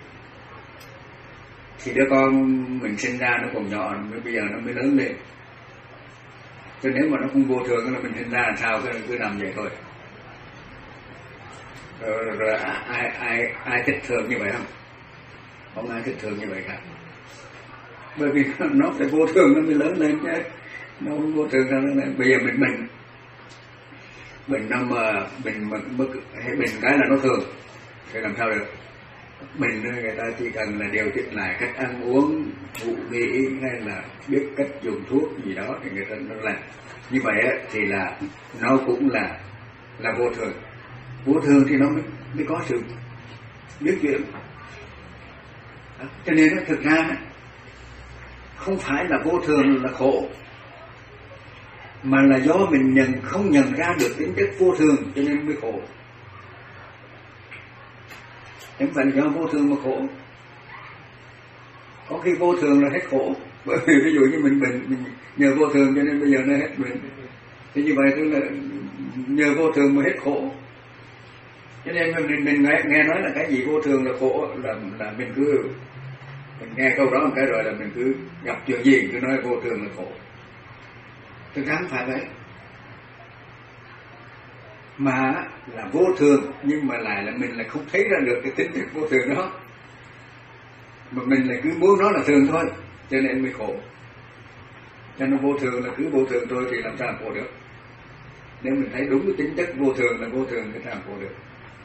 thì đứa con mình sinh ra nó còn nhỏ, bây giờ nó mới lớn lên. Cho nếu mà nó không vô thường là mình sinh ra làm sao cứ, cứ nằm vậy thôi. Rồi, rồi, rồi ai ai ai thích thường như vậy không? Không ai thích thường như vậy cả. Bởi vì nó phải vô thường nó mới lớn lên chứ. Nó không vô thường nó lên. Bây giờ mình mình mình nó mà mình mình hay mình cái là nó thường. thì làm sao được? Mình người ta chỉ cần là điều chỉnh lại cách ăn uống, ngủ nghỉ hay là biết cách dùng thuốc gì đó thì người ta nó làm. Như vậy á, thì là nó cũng là là vô thường. Vô thường thì nó mới, mới có sự biết chuyện. Đó. Cho nên nó thực ra không phải là vô thường là khổ, mà là do mình nhận không nhận ra được tính chất vô thường cho nên mới khổ. Không phải là do vô thường mà khổ. Có khi vô thường là hết khổ. Bởi vì ví dụ như mình bệnh, mình nhờ vô thường cho nên bây giờ nó hết bệnh. Thì như vậy tức là nhờ vô thường mà hết khổ. Cho nên mình, mình nghe, nghe nói là cái gì vô thường là khổ, là, là mình cứ mình nghe câu đó một cái rồi là mình cứ gặp chuyện gì cứ nói vô thường là khổ. Thực ra không phải vậy. Mà là vô thường, nhưng mà lại là mình lại không thấy ra được cái tính chất vô thường đó, mà mình lại cứ muốn nó là thường thôi, cho nên mới khổ. Cho nên vô thường là cứ vô thường thôi thì làm sao khổ được? Nếu mình thấy đúng cái tính chất vô thường là vô thường thì sao khổ được?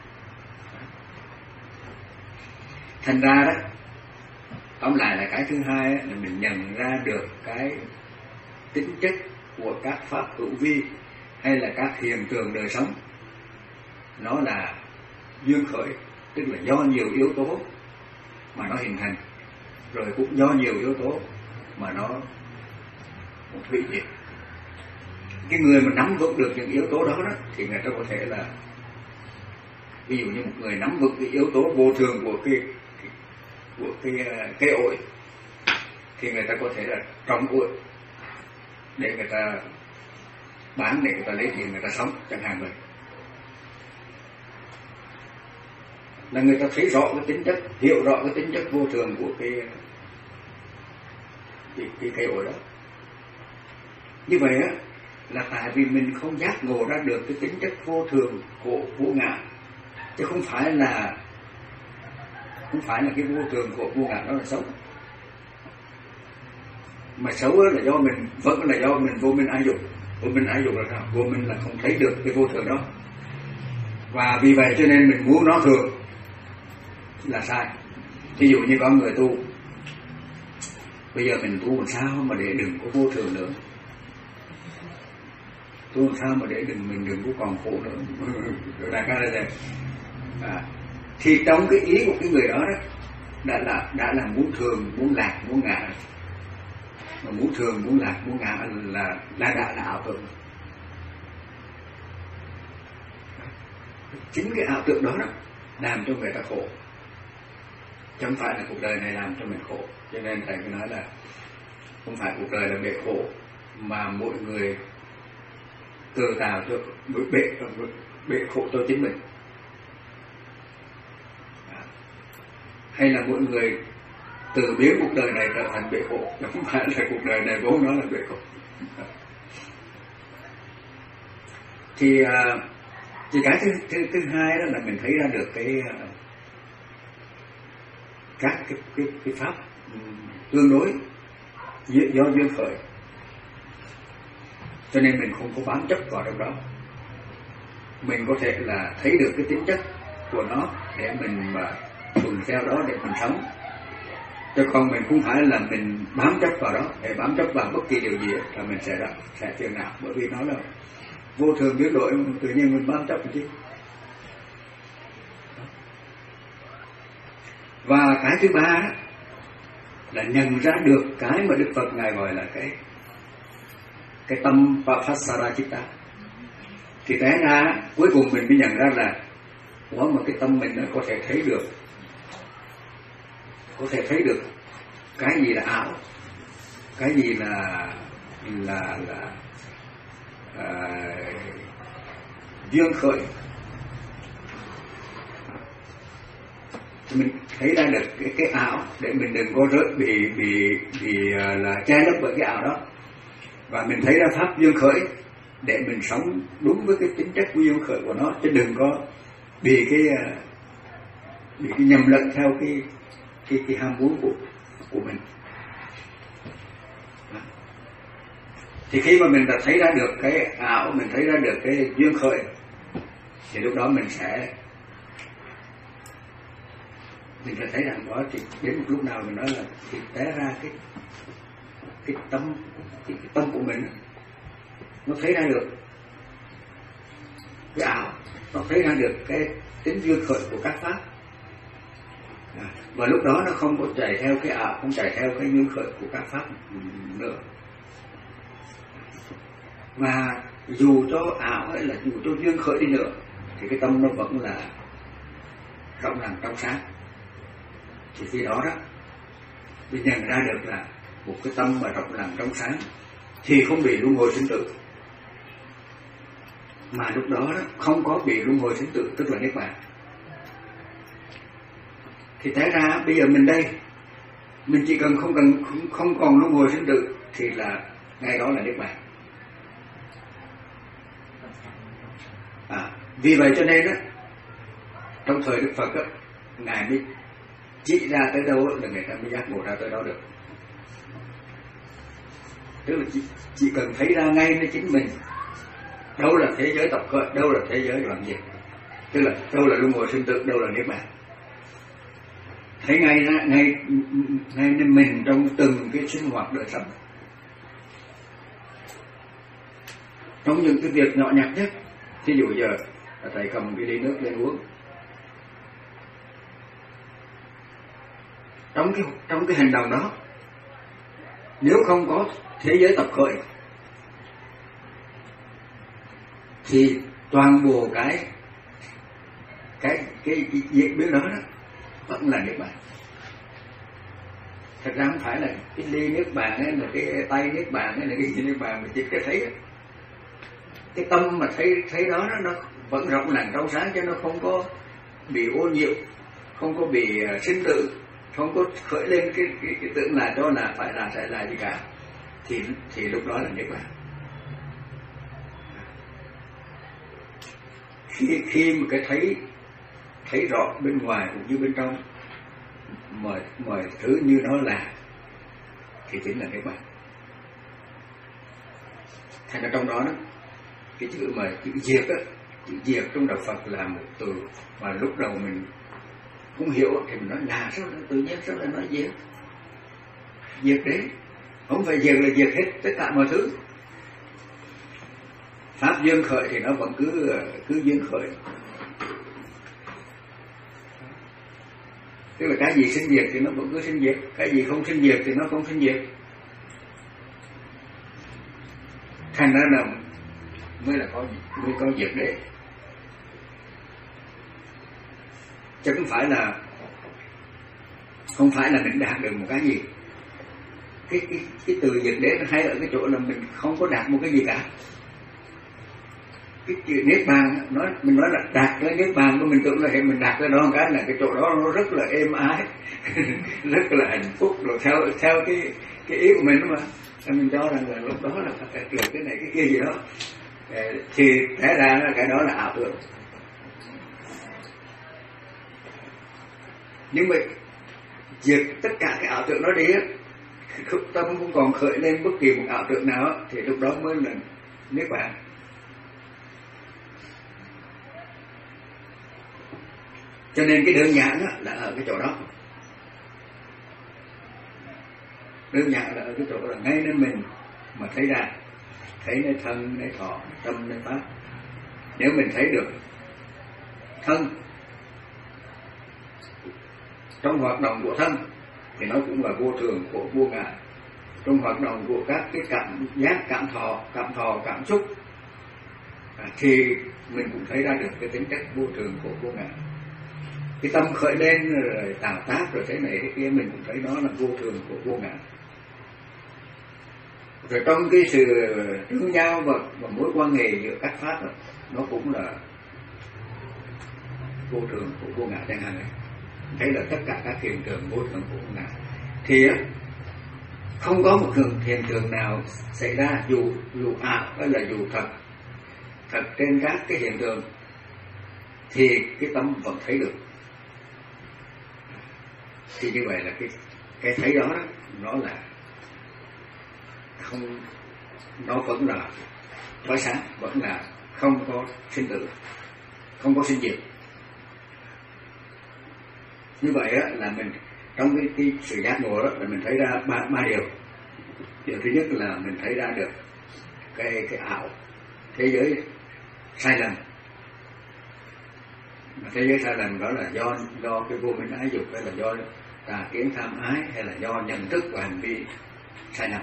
Thành ra đó, tóm lại là cái thứ hai là mình nhận ra được cái tính chất của các pháp hữu vi hay là các hiện tượng đời sống, nó là duyên khởi, tức là do nhiều yếu tố mà nó hình thành, rồi cũng do nhiều yếu tố mà nó hủy diệt. Cái người mà nắm vững được những yếu tố đó, đó thì người ta có thể là, ví dụ như một người nắm vững cái yếu tố vô thường của cái của cái cây ổi thì người ta có thể là trồng ổi để người ta bán, để người ta lấy tiền người ta sống chẳng hạn vậy. Là người ta thấy rõ cái tính chất, hiểu rõ cái tính chất vô thường của cái cái, cái cây ổi đó. Như vậy á là tại vì mình không giác ngộ ra được cái tính chất vô thường của vô ngã, chứ không phải là không phải là cái vô thường của vô ngã đó là xấu. Mà xấu là do mình, vẫn là do mình vô minh ái dục. Vô minh ái dục là sao? Vô minh là không thấy được cái vô thường đó, và vì vậy cho nên mình muốn nó thường là sai. Ví dụ như có người tu, bây giờ mình tu làm sao mà để đừng có vô thường nữa, tu làm sao mà để đừng mình đừng có còn khổ nữa. Đại ca là à, thì trong cái ý của cái người đó, đó đã là đã là muốn thường, muốn lạc, muốn ngã. Mà muốn thường, muốn lạc, muốn ngã là là đã là ảo tưởng. Chính cái ảo tưởng đó, đó làm cho người ta khổ, chẳng phải là cuộc đời này làm cho mình khổ. Cho nên thầy cứ nói là không phải cuộc đời là bể khổ, mà mỗi người tự tạo cho bể, bể khổ cho chính mình. Hay là mỗi người từ biến cuộc đời này trở thành bể khổ, không phải là cuộc đời này vốn nó là bể khổ. Thì thì cái thứ, thứ, thứ hai đó là mình thấy ra được cái các cái, cái, cái pháp tương đối do duyên khởi, cho nên mình không có bám chấp vào trong đó. Mình có thể là thấy được cái tính chất của nó để mình mà thuận theo đó để mình sống, chứ còn mình không phải là mình bám chấp vào đó. Để bám chấp vào bất kỳ điều gì là mình sẽ sẽ phiền não, bởi vì nó là vô thường biến đổi, tự nhiên mình bám chấp chứ. Và cái thứ ba là nhận ra được cái mà Đức Phật ngài gọi là cái cái tâm Papasara Chitta. Thì té ra cuối cùng mình mới nhận ra là ủa mà cái tâm mình nó có thể thấy được, có thể thấy được cái gì là ảo, cái gì là là là à, duyên khởi. Mình thấy ra được cái, cái ảo để mình đừng có rớt bị bị bị là che lấp bởi cái ảo đó, và mình thấy ra pháp duyên khởi để mình sống đúng với cái tính chất của duyên khởi của nó, chứ đừng có bị cái bị cái nhầm lẫn theo cái cái cái ham muốn của của mình. Thì khi mà mình đã thấy ra được cái ảo, mình thấy ra được cái duyên khởi, thì lúc đó mình sẽ mình phải thấy rằng đó, thì đến một lúc nào mình nói là thì té ra cái cái tâm cái, cái tâm của mình nó thấy ra được cái ảo, nó thấy ra được cái tính duyên khởi của các pháp, à, và lúc đó nó không có chạy theo cái ảo, không chạy theo cái duyên khởi của các pháp nữa. Mà dù cho ảo hay là dù cho duyên khởi đi nữa thì cái tâm nó vẫn là rộng lặng trong sáng. Thì khi đó đó mình nhận ra được là một cái tâm mà rộng lặng trong sáng thì không bị luân hồi sinh tử, mà lúc đó, đó không có bị luân hồi sinh tử, tức là niết bàn. Thì té ra bây giờ mình đây, mình chỉ cần không cần không, không còn luân hồi sinh tử thì là ngay đó là niết bàn. À, vì vậy cho nên đó, trong thời Đức Phật đó, ngài mới chỉ ra tới đâu là người ta mới giác ngộ ra tới đó được. Tức là chỉ, chỉ cần thấy ra ngay với chính mình đâu là thế giới tập khởi, đâu là thế giới đoạn diệt, tức là đâu là luân hồi sinh tử, đâu là niết bàn. Thấy ngay ra ngay ngay nên mình trong từng cái sinh hoạt đời sống, trong những cái việc nhỏ nhặt nhất. Thí dụ giờ thầy cầm cái ly nước lên uống, trong cái trong cái hành động đó, nếu không có thế giới tập khởi thì toàn bộ cái cái cái diễn biến đó, đó vẫn là niết bàn. Thật ra không phải là cái ly niết bàn hay là cái tay niết bàn hay là cái gì niết bàn, mà chỉ cái thấy đó. Cái tâm mà thấy thấy đó nó vẫn rộng lặng trong sáng, chứ nó không có bị ô nhiễm, không có bị uh, sinh tử, không có khởi lên cái cái, cái tưởng là cho là phải là sẽ là gì cả, thì thì lúc đó là niết bàn. Khi khi mà cái thấy thấy rõ bên ngoài cũng như bên trong, mọi mọi thứ như nó là, thì chính là niết bàn. Thành ra trong đó đó, cái chữ mà chữ diệt á, chữ diệt trong đạo Phật là một từ mà lúc đầu mình không hiểu thì mình nói là sao tự nhiên sao lại nói diệt. Diệt đấy, không phải diệt là diệt hết tất cả mọi thứ. Pháp duyên khởi thì nó vẫn cứ cứ duyên khởi, tức là cái gì sinh diệt thì nó vẫn cứ sinh diệt, cái gì không sinh diệt thì nó không sinh diệt. Thành ra là mới là có mới có diệt đấy, chứ không phải là không phải là mình đạt được một cái gì. Cái cái cái từ diệt đế hay ở cái chỗ là mình không có đạt một cái gì cả. Cái chữ niết bàn nói mình nói là đạt tới niết bàn của mình, tưởng là hệ mình đạt tới đó cái là cái chỗ đó nó rất là êm ái rất là hạnh phúc, rồi theo theo cái cái ý của mình mà mình cho rằng là lúc đó là phải được cái này cái kia gì đó, thì té ra cái đó là ảo tưởng. Nhưng mà diệt tất cả cái ảo tưởng đó đi á, tâm cũng còn khởi lên bất kỳ một ảo tưởng nào, thì lúc đó mới là niết bàn. Cho nên cái đơn giản á, là ở cái chỗ đó. Đơn giản là ở cái chỗ là ngay nên mình mà thấy ra, thấy nơi thân, nơi thọ, nơi tâm, nơi pháp. Nếu mình thấy được thân trong hoạt động của thân thì nó cũng là vô thường của vô ngã. Trong hoạt động của các cái cảm giác, cảm thọ, cảm thọ, cảm xúc, à, thì mình cũng thấy ra được cái tính chất vô thường của vô ngã. Cái tâm khởi lên rồi tạo tác rồi thế này thế kia, mình cũng thấy nó là vô thường của vô ngã. Rồi trong cái sự tương giao và, và mối quan hệ giữa các pháp đó, nó cũng là vô thường của vô ngã chẳng hạn. Thấy là tất cả các hiện tượng vô thường của vô ngã. Thì không có một hiện tượng nào xảy ra dù dù ảo hay là dù thật thật trên các cái hiện tượng, thì cái tâm vẫn thấy được. Thì như vậy là cái cái thấy đó, đó nó là không, nó vẫn là trói sáng, vẫn là không có sinh tử, không có sinh diệt. Như vậy á, là mình trong cái, cái sự giác ngộ đó là mình thấy ra ba, ba điều. Điều thứ nhất là mình thấy ra được cái cái ảo, thế giới sai lầm. Thế giới sai lầm đó là do do cái vô minh ái dục, hay là do tà kiến tham ái, hay là do nhận thức và hành vi sai lầm.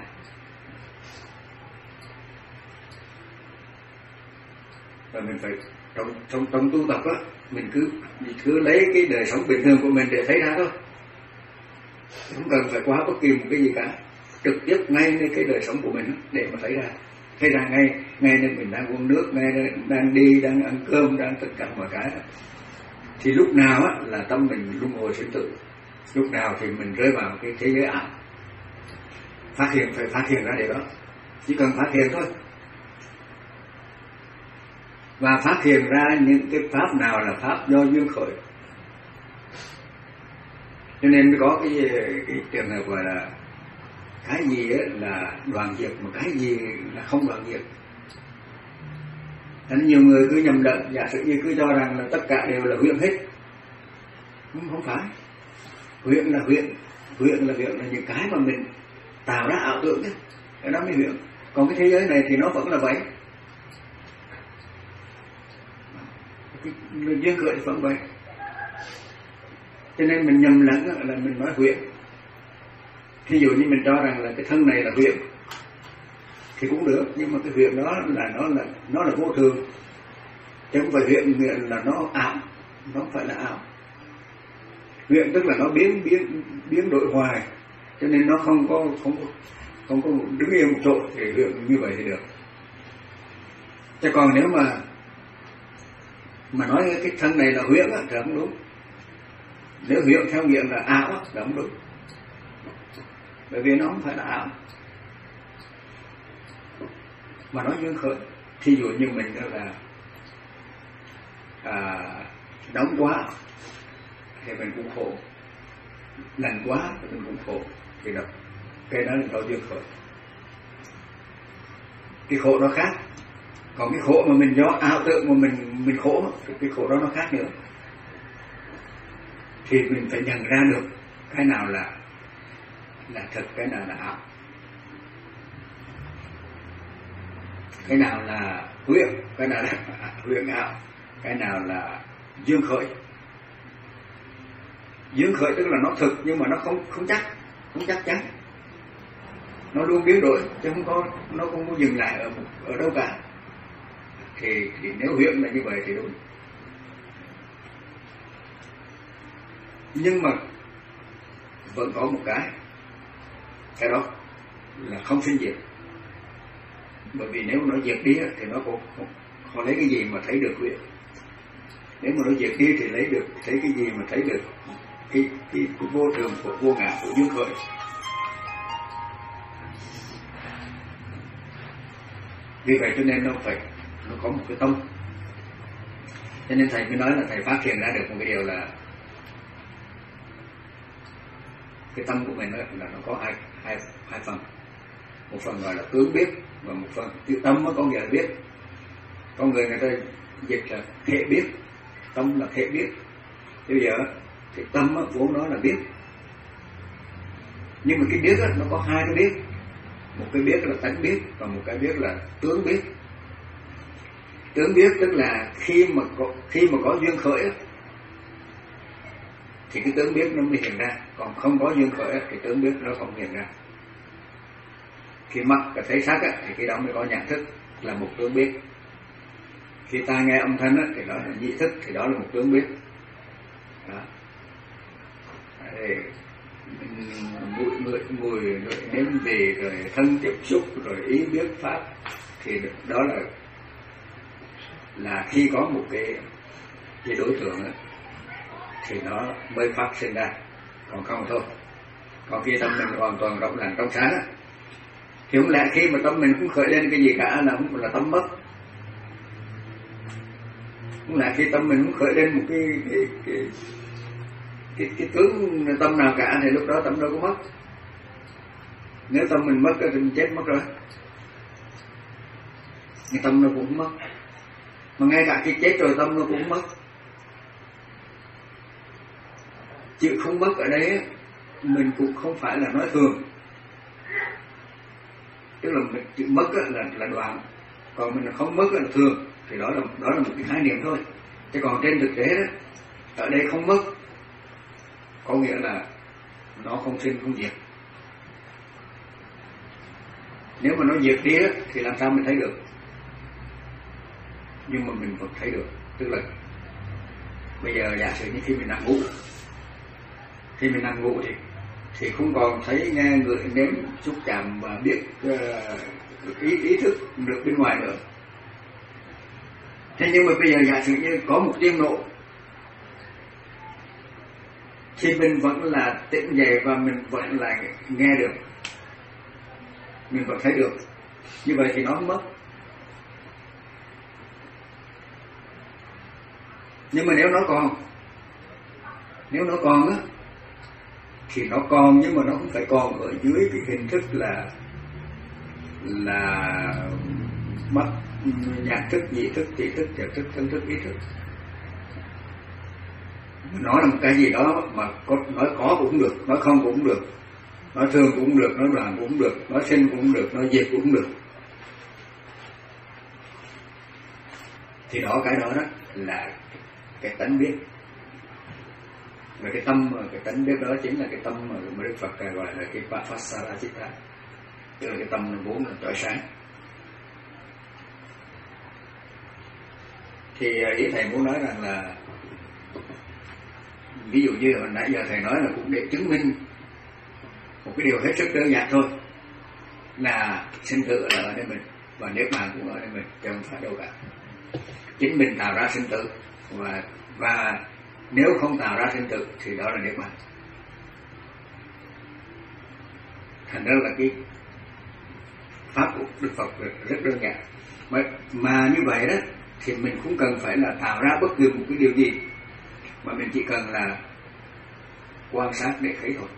Và mình phải trong trong trong tu tập á, mình cứ mình cứ lấy cái đời sống bình thường của mình để thấy ra thôi, không cần phải qua bất kỳ một cái gì cả, trực tiếp ngay lên cái đời sống của mình để mà thấy ra, thấy ra ngay ngay nên mình đang uống nước, ngay đang đi, đang ăn cơm, đang tất cả mọi cái đó. Thì lúc nào á là tâm mình luân hồi sinh tử, lúc nào thì mình rơi vào cái thế giới ảo. Phát hiện, phải phát hiện ra điều đó, chỉ cần phát hiện thôi. Và phát hiện ra những cái pháp nào là pháp do duyên khởi. Cho nên mới có cái, cái trường hợp gọi là cái gì là đoàn diệt, mà cái gì là không đoàn diệt. Nên nhiều người cứ nhầm lẫn, giả sử như cứ cho rằng là tất cả đều là huyễn hết. Không, không phải. Huyễn là huyễn, huyễn là huyễn là những cái mà mình tạo ra ảo tưởng ấy. Cái đó mới huyễn. Còn cái thế giới này thì nó vẫn là vậy. Duyên khởi thì vẫn vậy. Cho nên mình nhầm lẫn là mình nói huyễn. Ví dụ như mình cho rằng là cái thân này là huyễn thì cũng được, nhưng mà cái huyễn đó là nó là nó là vô thường, chứ không phải huyễn là nó ảo, nó không phải là ảo. Huyễn tức là nó biến biến biến đổi hoài, cho nên nó không có không có không có đứng yên một chỗ thì huyễn như vậy thì được. Chứ còn nếu mà mà nói cái thân này là huyễn á thì không đúng. Nếu huyễn theo nghĩa là ảo á thì không đúng, bởi vì nó không phải là ảo. Mà nói duyên khởi, thí dụ như mình đó là à, nóng quá thì mình cũng khổ, lạnh quá thì mình cũng khổ, thì đó cái đó là do duyên khởi. Cái khổ nó khác, còn cái khổ mà mình do ảo tưởng mà mình mình khổ, cái khổ đó nó khác nữa. Thì mình phải nhận ra được cái nào là là thật, cái nào là ảo, cái nào là huyễn, cái nào là huyễn ảo, cái nào là duyên khởi. Duyên khởi tức là nó thực nhưng mà nó không không chắc, không chắc chắn, nó luôn biến đổi chứ không có nó không có dừng lại ở ở đâu cả. Thì thì nếu huyễn là như vậy thì đúng. Nhưng mà vẫn có một cái, cái đó là không sinh diệt. Bởi vì nếu nó diệt đi thì nó cũng không lấy cái gì mà thấy được huyễn. Nếu mà nó diệt đi thì lấy được thấy cái gì mà thấy được cái cái, cái vô thường của vô ngã của duyên khởi. Vì vậy cho nên nó phải nó có một cái tâm. Cho nên thầy mới nói là thầy phát hiện ra được một cái điều là cái tâm của mình đó, là nó có hai hai hai phần. Một phần gọi là tướng biết và một phần tự tâm nó có nghĩa là biết. Con người người ta dịch là thể biết, tâm là thể biết. Bây giờ thì tâm đó, vốn nó là biết. Nhưng mà cái biết đó, nó có hai cái biết. Một cái biết là tánh biết và một cái biết là tướng biết. Tướng biết tức là khi mà có khi mà có duyên khởi đó, thì cái tướng biết nó mới hiện ra, còn không có duyên khởi thì tướng biết nó không hiện ra. Khi mắt và thấy sắc thì cái đó mới có nhận thức, là một tướng biết. Khi ta nghe âm thanh thì đó là nhị thức, thì đó là một tướng biết. Đó. Mùi mùi mùi rồi nếm vị rồi thân tiếp xúc rồi ý biết pháp, thì đó là là khi có một cái cái đối tượng đó, thì nó mới phát sinh ra, còn không thôi. Còn khi tâm mình hoàn toàn rộng lặng trong sáng á, thì không lẽ khi mà tâm mình cũng khởi lên cái gì cả là không là tâm mất. Không lẽ khi tâm mình cũng khởi lên một cái cái cái cái, cái tướng tâm nào cả thì lúc đó tâm đâu có mất. Nếu tâm mình mất thì mình chết mất rồi. Nhưng tâm nó cũng mất. Mà ngay cả khi chết rồi tâm nó cũng mất. Chữ không mất ở đây mình cũng không phải là nói thường, tức là mình, chữ mất là là đoạn, còn mình không mất là thường, thì đó là đó là một cái khái niệm thôi. Chứ còn trên thực tế đó, ở đây không mất có nghĩa là nó không sinh không diệt. Nếu mà nó diệt đi đó, thì làm sao mình thấy được? Nhưng mà mình vẫn thấy được. Tức là bây giờ giả sử như khi mình nằm ngủ, khi mình nằm ngủ thì thì không còn thấy, nghe, ngửi, nếm, xúc chạm và biết uh, ý ý thức được bên ngoài nữa. Thế nhưng mà bây giờ giả sử như có một tiếng nổ thì mình vẫn là tỉnh dậy và mình vẫn là nghe được, mình vẫn thấy được. Như vậy thì nó không mất. Nhưng mà nếu nó còn, nếu nó còn á, thì nó còn, nhưng mà nó không phải còn ở dưới cái hình thức là là mắt, nhãn thức, nhị thức, tỷ thức, thiệt thức, thân thức, ý thức. Nó là một cái gì đó mà có, nói có cũng được, nói không cũng được, nói thường cũng được, nói đoạn cũng được, nói sinh cũng được, nói diệt cũng được. Thì đó, cái đó đó là cái tánh biết. Và cái tâm, cái tánh biết đó chính là cái tâm mà Đức Phật gọi là cái Papasara Chitta, tức là cái tâm nó vốn là trói sáng. Thì ý thầy muốn nói rằng là, ví dụ như hồi nãy giờ thầy nói là cũng để chứng minh một cái điều hết sức đơn giản thôi, là sinh tử là ở đây mình và niết bàn cũng ở đây mình, chứ không phải đâu cả. Chính mình tạo ra sinh tử, và và nếu không tạo ra sinh tử thì đó là niết bàn. Thành ra là cái pháp của Đức Phật rất đơn giản. Mà, mà như vậy đó thì mình không cần phải là tạo ra bất cứ một cái điều gì, mà mình chỉ cần là quan sát để thấy thôi.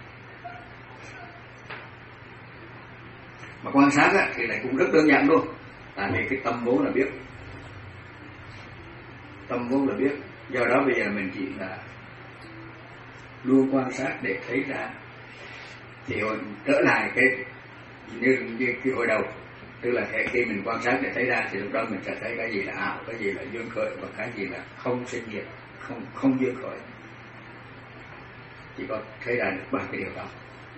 Mà quan sát á, thì lại cũng rất đơn giản luôn, tại vì cái tâm vốn là biết, tâm vốn là biết. Do đó bây giờ mình chỉ là luôn quan sát để thấy ra. Thì hồi, trở lại cái như, như cái hồi đầu, tức là khi mình quan sát để thấy ra thì lúc đó mình sẽ thấy cái gì là ảo, cái gì là dương khởi và cái gì là không sinh diệt, không không dương khởi. Chỉ có thấy ra được ba cái điều đó.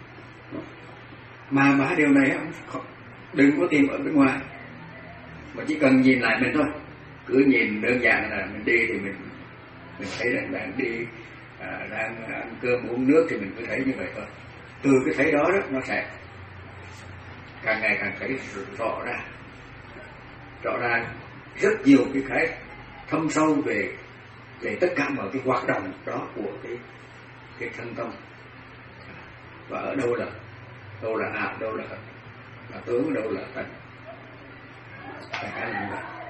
Mà ba điều này không, đừng có tìm ở bên ngoài, mà chỉ cần nhìn lại mình thôi. Cứ nhìn đơn giản là mình đi thì mình mình thấy rằng đang đi, à, đang ăn cơm uống nước thì mình cứ thấy như vậy thôi. Từ cái thấy đó, đó nó sẽ càng ngày càng thấy rõ ra, rõ ra rất nhiều cái cái thâm sâu về về tất cả mọi cái hoạt động đó của cái cái thân tâm, và ở đâu là đâu là ảo, đâu là là tướng, đâu là tánh, cái cái là như vậy.